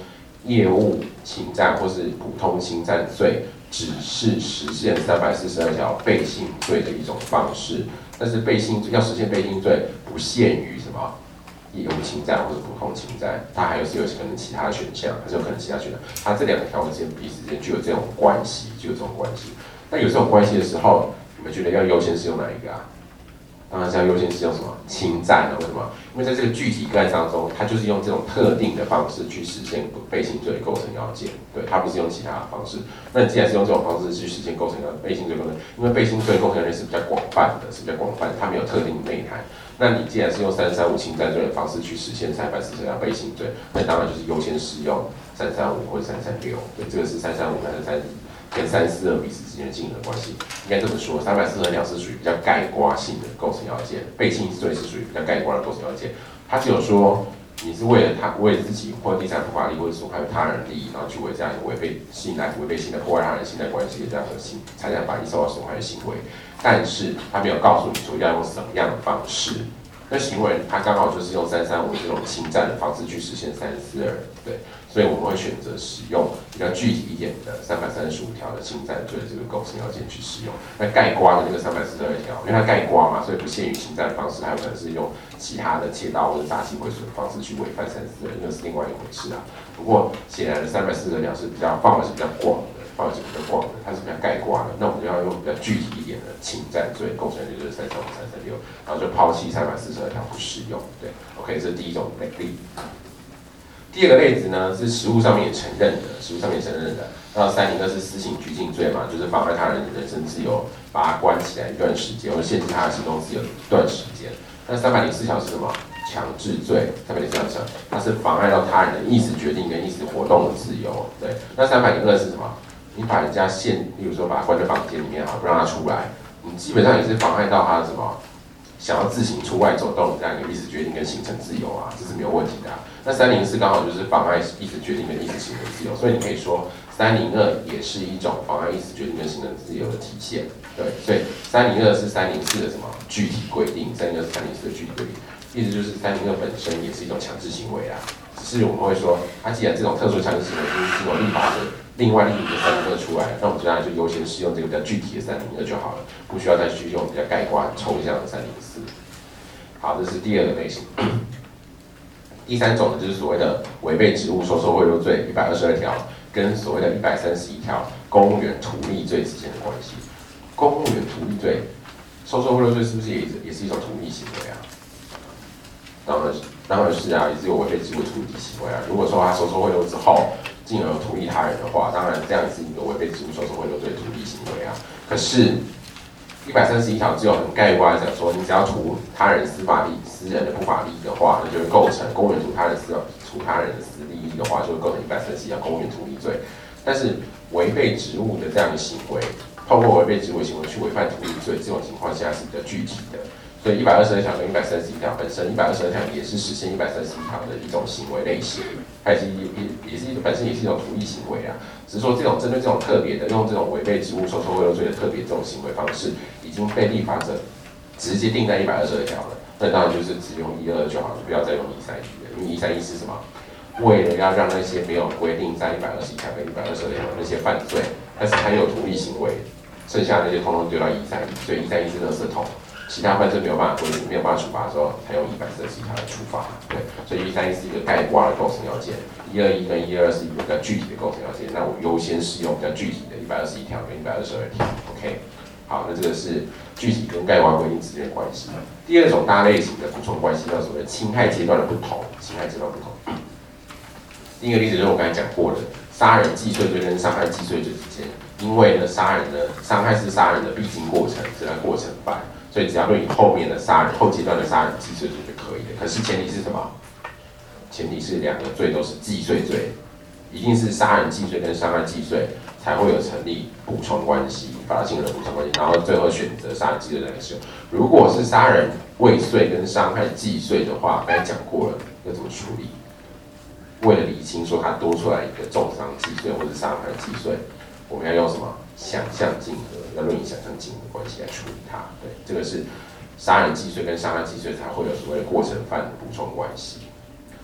业务侵占或是普通侵占罪，只是实现三百四十二条背信罪的一种方式。但是背信要实现背信罪，不限于什么业务侵占或者普通侵占，它还有是有可能其他的选项，还是有可能其他选项。它这两个条文之间彼此之间具有这种关系，具有这种关系。那有这种关系的时候，你们觉得要优先适用哪一个啊？当然是要优先适用什么侵占啊？为什么？因为在这个具体个案当中，它就是用这种特定的方式去实现背信罪的构成要件，对，它不是用其他的方式。那你既然是用这种方式去实现构成要背信罪构成，因为背信罪构成要件是比较广泛的，是比较广泛的，它没有特定的内涵。那你既然是用三三五侵占罪的方式去实现三百四十条背信罪，那当然就是优先适用三三五或者三三六，对，这个是三三五跟三跟三四二彼此之间的竞合关系。应该这么说，三百四十条是属于比较概括性的构成要件，背信罪是属于比较概括的构成要件。它只有说你是为了他为了自己或者第三不法利益或者损害他人利益，然后去为这样违背信赖、违背信赖、破坏他人信赖关系的这样的行财产法益受到损害的行为，但是他没有告诉你说要用什么样的方式。那行为它刚好就是用三三五这种侵占的方式去实现三四二，对，所以我们会选择使用比较具体一点的三百三十五条的侵占罪的这个构成要件去使用。那概括的那个三百四十二条，因为它概括嘛，所以不限于侵占的方式，还有可能是用其他的窃盗或者诈欺毁损的方式去违反三四二，那是另外一回事啊。不过显然的三百四十二条是比较范围是比较广的。范围是比较广的，它是比较概括的，那我们就要用比较具体一点的侵占罪构成，就是三三五、三三六，然后就抛弃三百四十二条不适用。对 ，OK， 这是第一种类例。第二个例子呢是实务上面也承认的，实务上面也承认的。那三零二是私刑拘禁罪嘛，就是妨碍他人人身自由，把他关起来一段时间，或者限制他的行动自由一段时间。那三百零四条是什么？强制罪。三百零四条它是妨碍到他人的意思决定跟意思活动的自由。对，那三百零二是什么？你把人家限，例如说把他关在房间里面好，不让他出来，你基本上也是妨碍到他什么想要自行出外走动的这样一个意思决定跟行程自由啊，这是没有问题的、啊。那三零四刚好就是妨碍意思决定跟意思行程自由，所以你可以说三零二也是一种妨碍意思决定跟行程自由的体现。对，所以三零二是三零四的什么具体规定？三零二是三零四的具体规定，意思就是三零二本身也是一种强制行为啊。只是我们会说，它既然这种特殊强制行为已经经过立法的另外另一个三零二出来了，那我们当然就优先适用这个比较具体的三零二就好了，不需要再去用比较概括抽象的三零四。好，这是第二个类型。第三种呢，就是所谓的违背职务收受贿赂罪一百二十二条，跟所谓的一百三十一条公务员图利罪之间的关系。公务员图利罪、收受贿赂罪是不是也也是一种图利行为啊？当然是。当然是啊，也是有违背职务图利行为啊。如果说他收受贿赂之后，进而图利他人的话，当然这样也是一个违背职务收受贿赂罪图利行为啊。可是，一百三十一条只有很概括的讲说，你只要图他人私法利、私人的不法利益的话，那就会构成公务员图他人私图他人的私利益的话，就会构成一百三十一条公务员图利罪。但是违背职务的这样的行为，透过违背职务行为去违反图利罪，这种情况下是比较具体的。所以一百二十二条跟一百三十一条本身，一百二十二条也是实现一百三十一条的一种行为类型，它也是也也是一本身也是一种图利行为啊。只是说这种针对这种特别的，用这种违背职务收受贿赂罪的特别这种行为方式，已经被立法者直接定在一百二十二条了。那当然就是只用一二二就好了，不要再用一三一了，因为一三一是什么？为了要让那些没有规定在一百二十一条跟一百二十二条的那些犯罪，但是还有图利行为，剩下的那些通通丢到一三一，所以一三一是垃圾桶。其他犯罪没有办法规定、没有办法处罚的时候，才用一百三十一条来处罚。对，所以一三一是一个概括的构成要件，一二一跟一二二是一个比较具体的构成要件。那我优先适用比较具体的一百二十一条跟一百二十二条。OK， 好，那这个是具体跟概括规定之间的关系。第二种大类型的补充关系叫所谓侵害阶段的不同，侵害阶段不同。第一个例子就是我刚才讲过的，杀人既遂罪跟伤害既遂罪之间，因为呢杀人的伤害是杀人的必经过程，这叫过程犯。所以只要对你后面的杀人、后阶段的杀人既遂罪就可以了。可是前提是什么？前提是两个罪都是既遂罪，一定是杀人既遂跟伤害既遂才会有成立补充关系，法律性的补充关系，然后最后选择杀人既遂来使用。如果是杀人未遂跟伤害既遂的话，刚才讲过了要怎么处理？为了理清说它多出来一个重伤既遂或者伤害既遂，我们要用什么？想象竞合，要论以想象竞合的关系来处理它。对，这个是杀人既遂跟伤害既遂才会有所谓的过程犯的补充关系。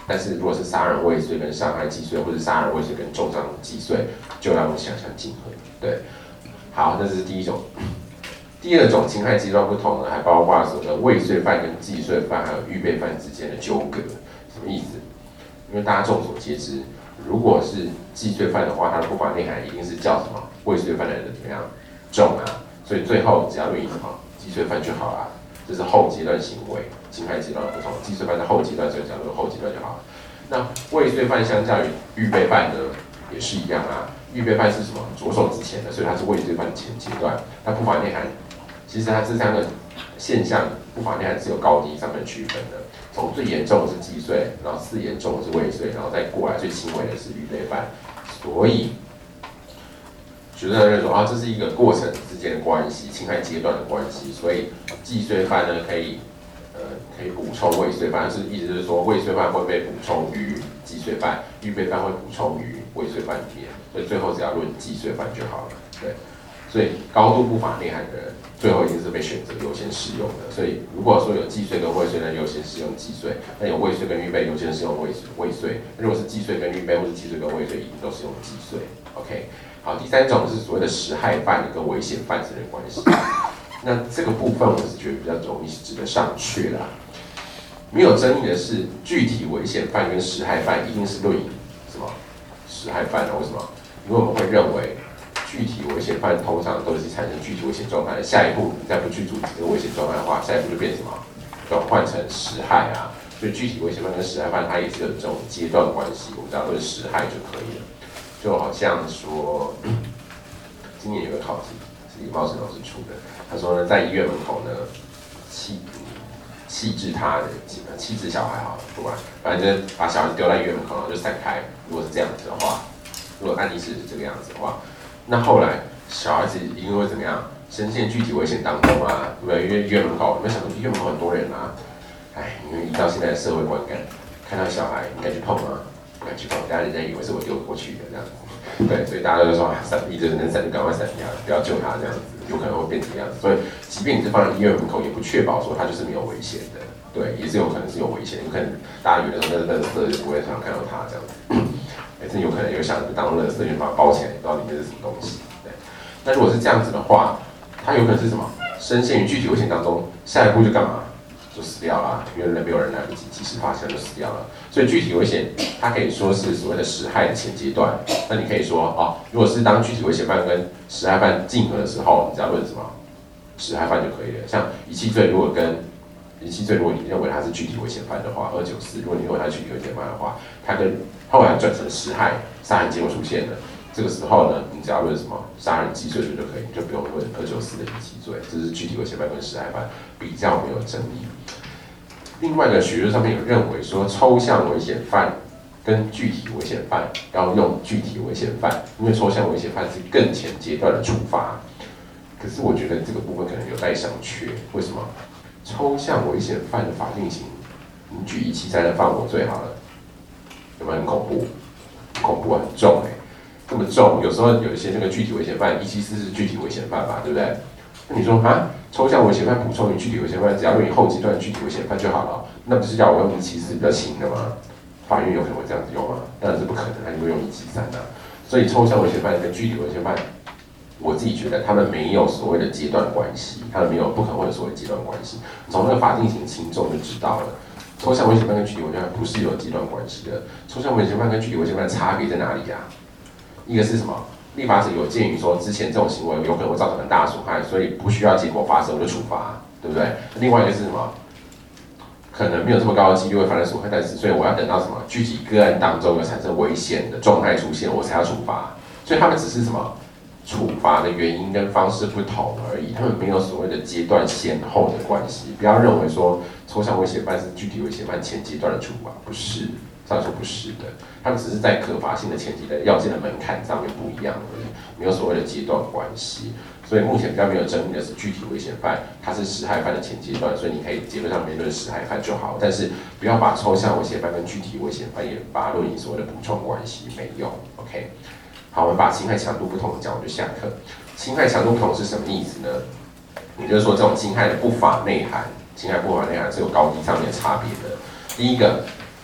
但是如果是杀人未遂跟伤害既遂，或者杀人未遂跟重伤既遂，就要用想象竞合。对，好，这是第一种。第二种侵害阶段不同呢，还包括所谓的未遂犯跟既遂犯还有预备犯之间的纠葛。什么意思？因为大家众所皆知，如果是既遂犯的话，他的不法内涵一定是叫什么未遂犯的人怎么样重啊，所以最后只要论以什么既遂犯就好啦。这是后阶段行为，侵害阶段不同，既遂犯在后阶段，所以讲论后阶段就好了。那未遂犯相较于预备犯呢，也是一样啊。预备犯是什么？着手之前的，所以它是未遂犯的前阶段。它不法内涵，其实它这三个现象，不法内涵是有高低上面区分的。从最严重的是既遂，然后次严重的是未遂，然后再过来最轻微的是预备犯。所以学生认为说啊，这是一个过程之间的关系，侵害阶段的关系，所以既遂犯呢可以呃可以补充未遂犯，是意思就是说未遂犯会被补充于既遂犯，预备犯会补充于未遂犯里面，所以最后只要论既遂犯就好了。对，所以高度不法内涵的人，最后一定是被选择优先适用的。所以如果说有既遂跟未遂呢，优先适用既遂；那有未遂跟预备，优先适用未未遂。如果是既遂跟预备，或是既遂跟未遂，一定都是用既遂。OK。好，第三种是所谓的实害犯跟危险犯之间的关系。那这个部分我是觉得比较容易值得商榷啦。没有争议的是，具体危险犯跟实害犯一定是论以什么实害犯啊？为什么？因为我们会认为具体危险犯通常都是产生具体危险状态的，下一步你再不去阻止这个危险状态的话，下一步就变什么？转换成实害啊。所以具体危险犯跟实害犯它也是有这种阶段关系，我们只要论实害就可以了。就好像说，今年有个考题是李茂成老师出的，他说呢，在医院门口呢，弃弃置他的弃置小孩好了，不管，反正就是把小孩子丢在医院门口，然后就散开。如果是这样子的话，如果案例是这个样子的话，那后来小孩子一定会怎么样？深陷具体危险当中啊，对不对？因为医院门口，你们想说医院门口很多人啊，哎，因为依照现在的社会观感，看到小孩应该去碰吗？不敢去碰，大家人家以为是我丢过去的这样子，对，所以大家都说啊，闪避就是能闪就赶快闪掉，不要救他这样子，有可能会变成这样子。所以，即便你是放在医院门口，也不确保说他就是没有危险的，对，也是有可能是有危险，有可能大家以为说那那垃圾就不会常看到他这样子，也是有可能有小孩子当垃圾，就把它包起来，不知道里面是什么东西。对，那如果是这样子的话，他有可能是什么？深陷于具体危险当中，下一步就干嘛？就死掉了，因为人没有人来不及及时发现就死掉了。所以具体危险，它可以说是所谓的实害的前阶段。那你可以说哦，如果是当具体危险犯跟实害犯竞合的时候，你只要论什么实害犯就可以了。像遗弃罪，如果跟遗弃罪，如果你认为它是具体危险犯的话，二九四，如果你认为它是具体危险犯的话，它跟后来转成实害杀人结果出现了。这个时候呢，你只要论什么杀人既遂罪就可以，就不用论二九四的遗弃罪，这是具体危险犯跟实害犯比较没有争议。另外呢，学术上面有认为说，抽象危险犯跟具体危险犯要用具体危险犯，因为抽象危险犯是更前阶段的处罚。可是我觉得这个部分可能有待商榷。为什么？抽象危险犯的法定刑，你举一七三的放火罪好了，有没有很恐怖？很恐怖，很重哎、欸。这么重，有时候有一些那个具体危险犯，一七四是具体危险犯吧，对不对？那你说啊，抽象危险犯补充于具体危险犯，只要用于后阶段具体危险犯就好了，那不是叫我用一七四比较轻的吗？法院有可能会这样子用吗？当然是不可能，他就会用一七三啊。所以抽象危险犯跟具体危险犯，我自己觉得他们没有所谓的阶段关系，他们没有不可能会有所谓阶段关系。从那个法定刑轻重就知道了。抽象危险犯跟具体危险犯不是有阶段关系的。抽象危险犯跟具体危险犯的差别在哪里呀、啊？一个是什么？立法者有鉴于说之前这种行为有可能会造成很大的损害，所以不需要结果发生我就处罚，对不对？另外一个是什么？可能没有这么高的几率会发生损害，但是所以我要等到什么具体个案当中有产生危险的状态出现，我才要处罚。所以他们只是什么？处罚的原因跟方式不同而已，他们没有所谓的阶段先后的关系。不要认为说抽象危险犯是具体危险犯前阶段的处罚，不是。照说不是的，他们只是在可罚性的前提的要件的门槛上面不一样而已，没有所谓的阶段关系。所以目前比较没有争议的是具体危险犯，它是实害犯的前阶段，所以你可以结论上面论实害犯就好，但是不要把抽象危险犯跟具体危险犯也把它论以所谓的补充关系，没用。OK， 好，我们把侵害强度不同讲，我就下课。侵害强度不同是什么意思呢？也就是说，这种侵害的不法内涵，侵害不法内涵是有高低上面的差别的。第一个。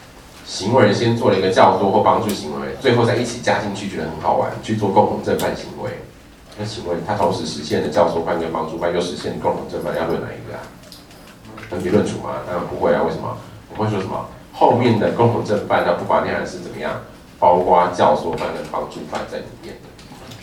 行为人先做了一个教唆或帮助行为，最后再一起加进去，觉得很好玩，去做共同正犯行为。那请问他同时实现了教唆犯跟帮助犯，又实现共同正犯，要论哪一个啊？分别论处吗？当然不会啊，为什么？我会说什么？后面的共同正犯，它不法内涵是怎么样？包括教唆犯跟帮助犯在里面的。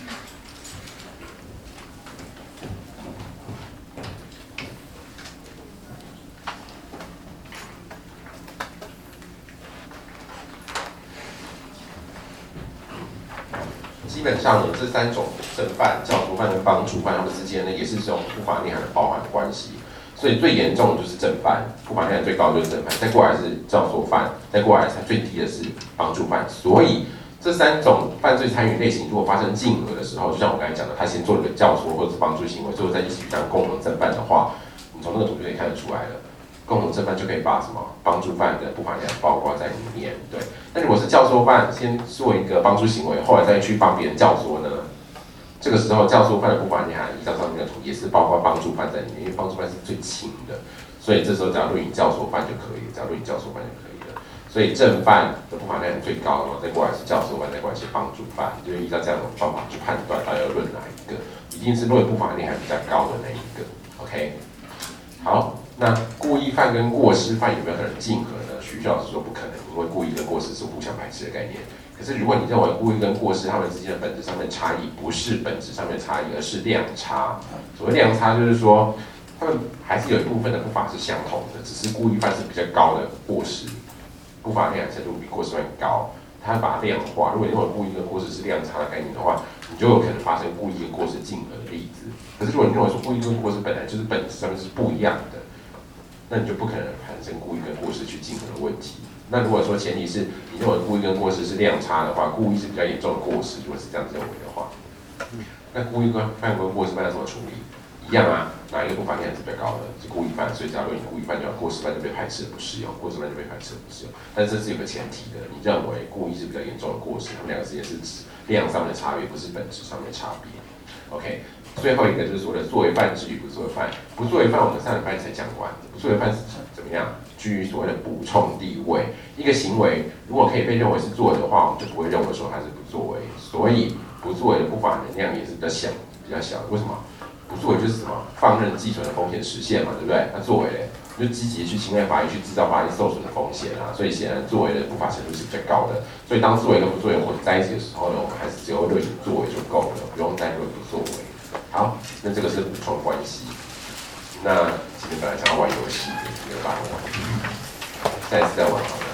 基本上呢，这三种正犯、教唆犯跟帮助犯，他们之间呢也是这种不法内涵的包含的关系。所以最严重的就是正犯，不法内涵最高的就是正犯，再过来是教唆犯，再过来才最低的是帮助犯。所以这三种犯罪参与类型，如果发生竞合的时候，就像我刚才讲的，他先做了个教唆或者是帮助行为，最后再一起当共同正犯的话，你从那个图就可以看得出来了。共同正犯就可以把什么帮助犯跟不法内涵包括在里面，对。那如果是教唆犯，先做一个帮助行为，后来再去帮别人教唆呢？这个时候教唆犯的不法内涵依照上面的图也是包括帮助犯在里面，因为帮助犯是最轻的，所以这时候只要论以教唆犯就可以，只要论以教唆犯就可以了。所以正犯的不法内涵最高，然后再过来是教唆犯，再过来是帮助犯，就是依照这样的方法去判断到底要论哪一个，一定是论不法内涵比较高的那一个。OK， 好。那故意犯跟过失犯有没有可能竞合呢？徐老师说不可能，因为故意跟过失是互相排斥的概念。可是如果你认为故意跟过失他们之间的本质上面差异不是本质上面的差异，而是量差。所谓量差就是说，他们还是有一部分的不法是相同的，只是故意犯是比较高的过失，不法内涵程度比过失犯高。它把它量化，如果你认为故意跟过失是量差的概念的话，你就有可能发生故意跟过失竞合的例子。可是如果你认为说故意跟过失本来就是本质上面是不一样的，那你就不可能产生故意跟过失去竞合的问题。那如果说前提是你认为故意跟过失是量差的话，故意是比较严重的过失，如果是这样子认为的话，那故意跟犯跟过失犯要怎么处理？一样啊，哪一个不法内涵是比较高的？是故意犯，所以假如你故意犯就要过失犯就被排斥不适用，过失犯就被排斥不适用。但这是有个前提的，你认为故意是比较严重的过失，他们两个之间是量上面的差别，不是本质上面的差别。OK。最后一个就是所谓的作为犯之与不作为犯，不作为犯我们上礼拜才讲完，不作为犯是怎么样？居于所谓的补充地位。一个行为如果可以被认为是作为的话，我们就不会认为说它是不作为，所以不作为的不法能量也是比较小，比较小。为什么？不作为就是什么？放任寄存的风险实现嘛，对不对？那作为嘞，就积极去侵害法益，去制造法益受损的风险啊，所以显然作为的不法程度是比较高的。所以当作为跟不作为混在一起的时候呢，我们还是只要论作为就够了，不用再论不作为。好，那这个是补充关系。那今天本来想要玩游戏，没有办法玩，下一次再玩好了。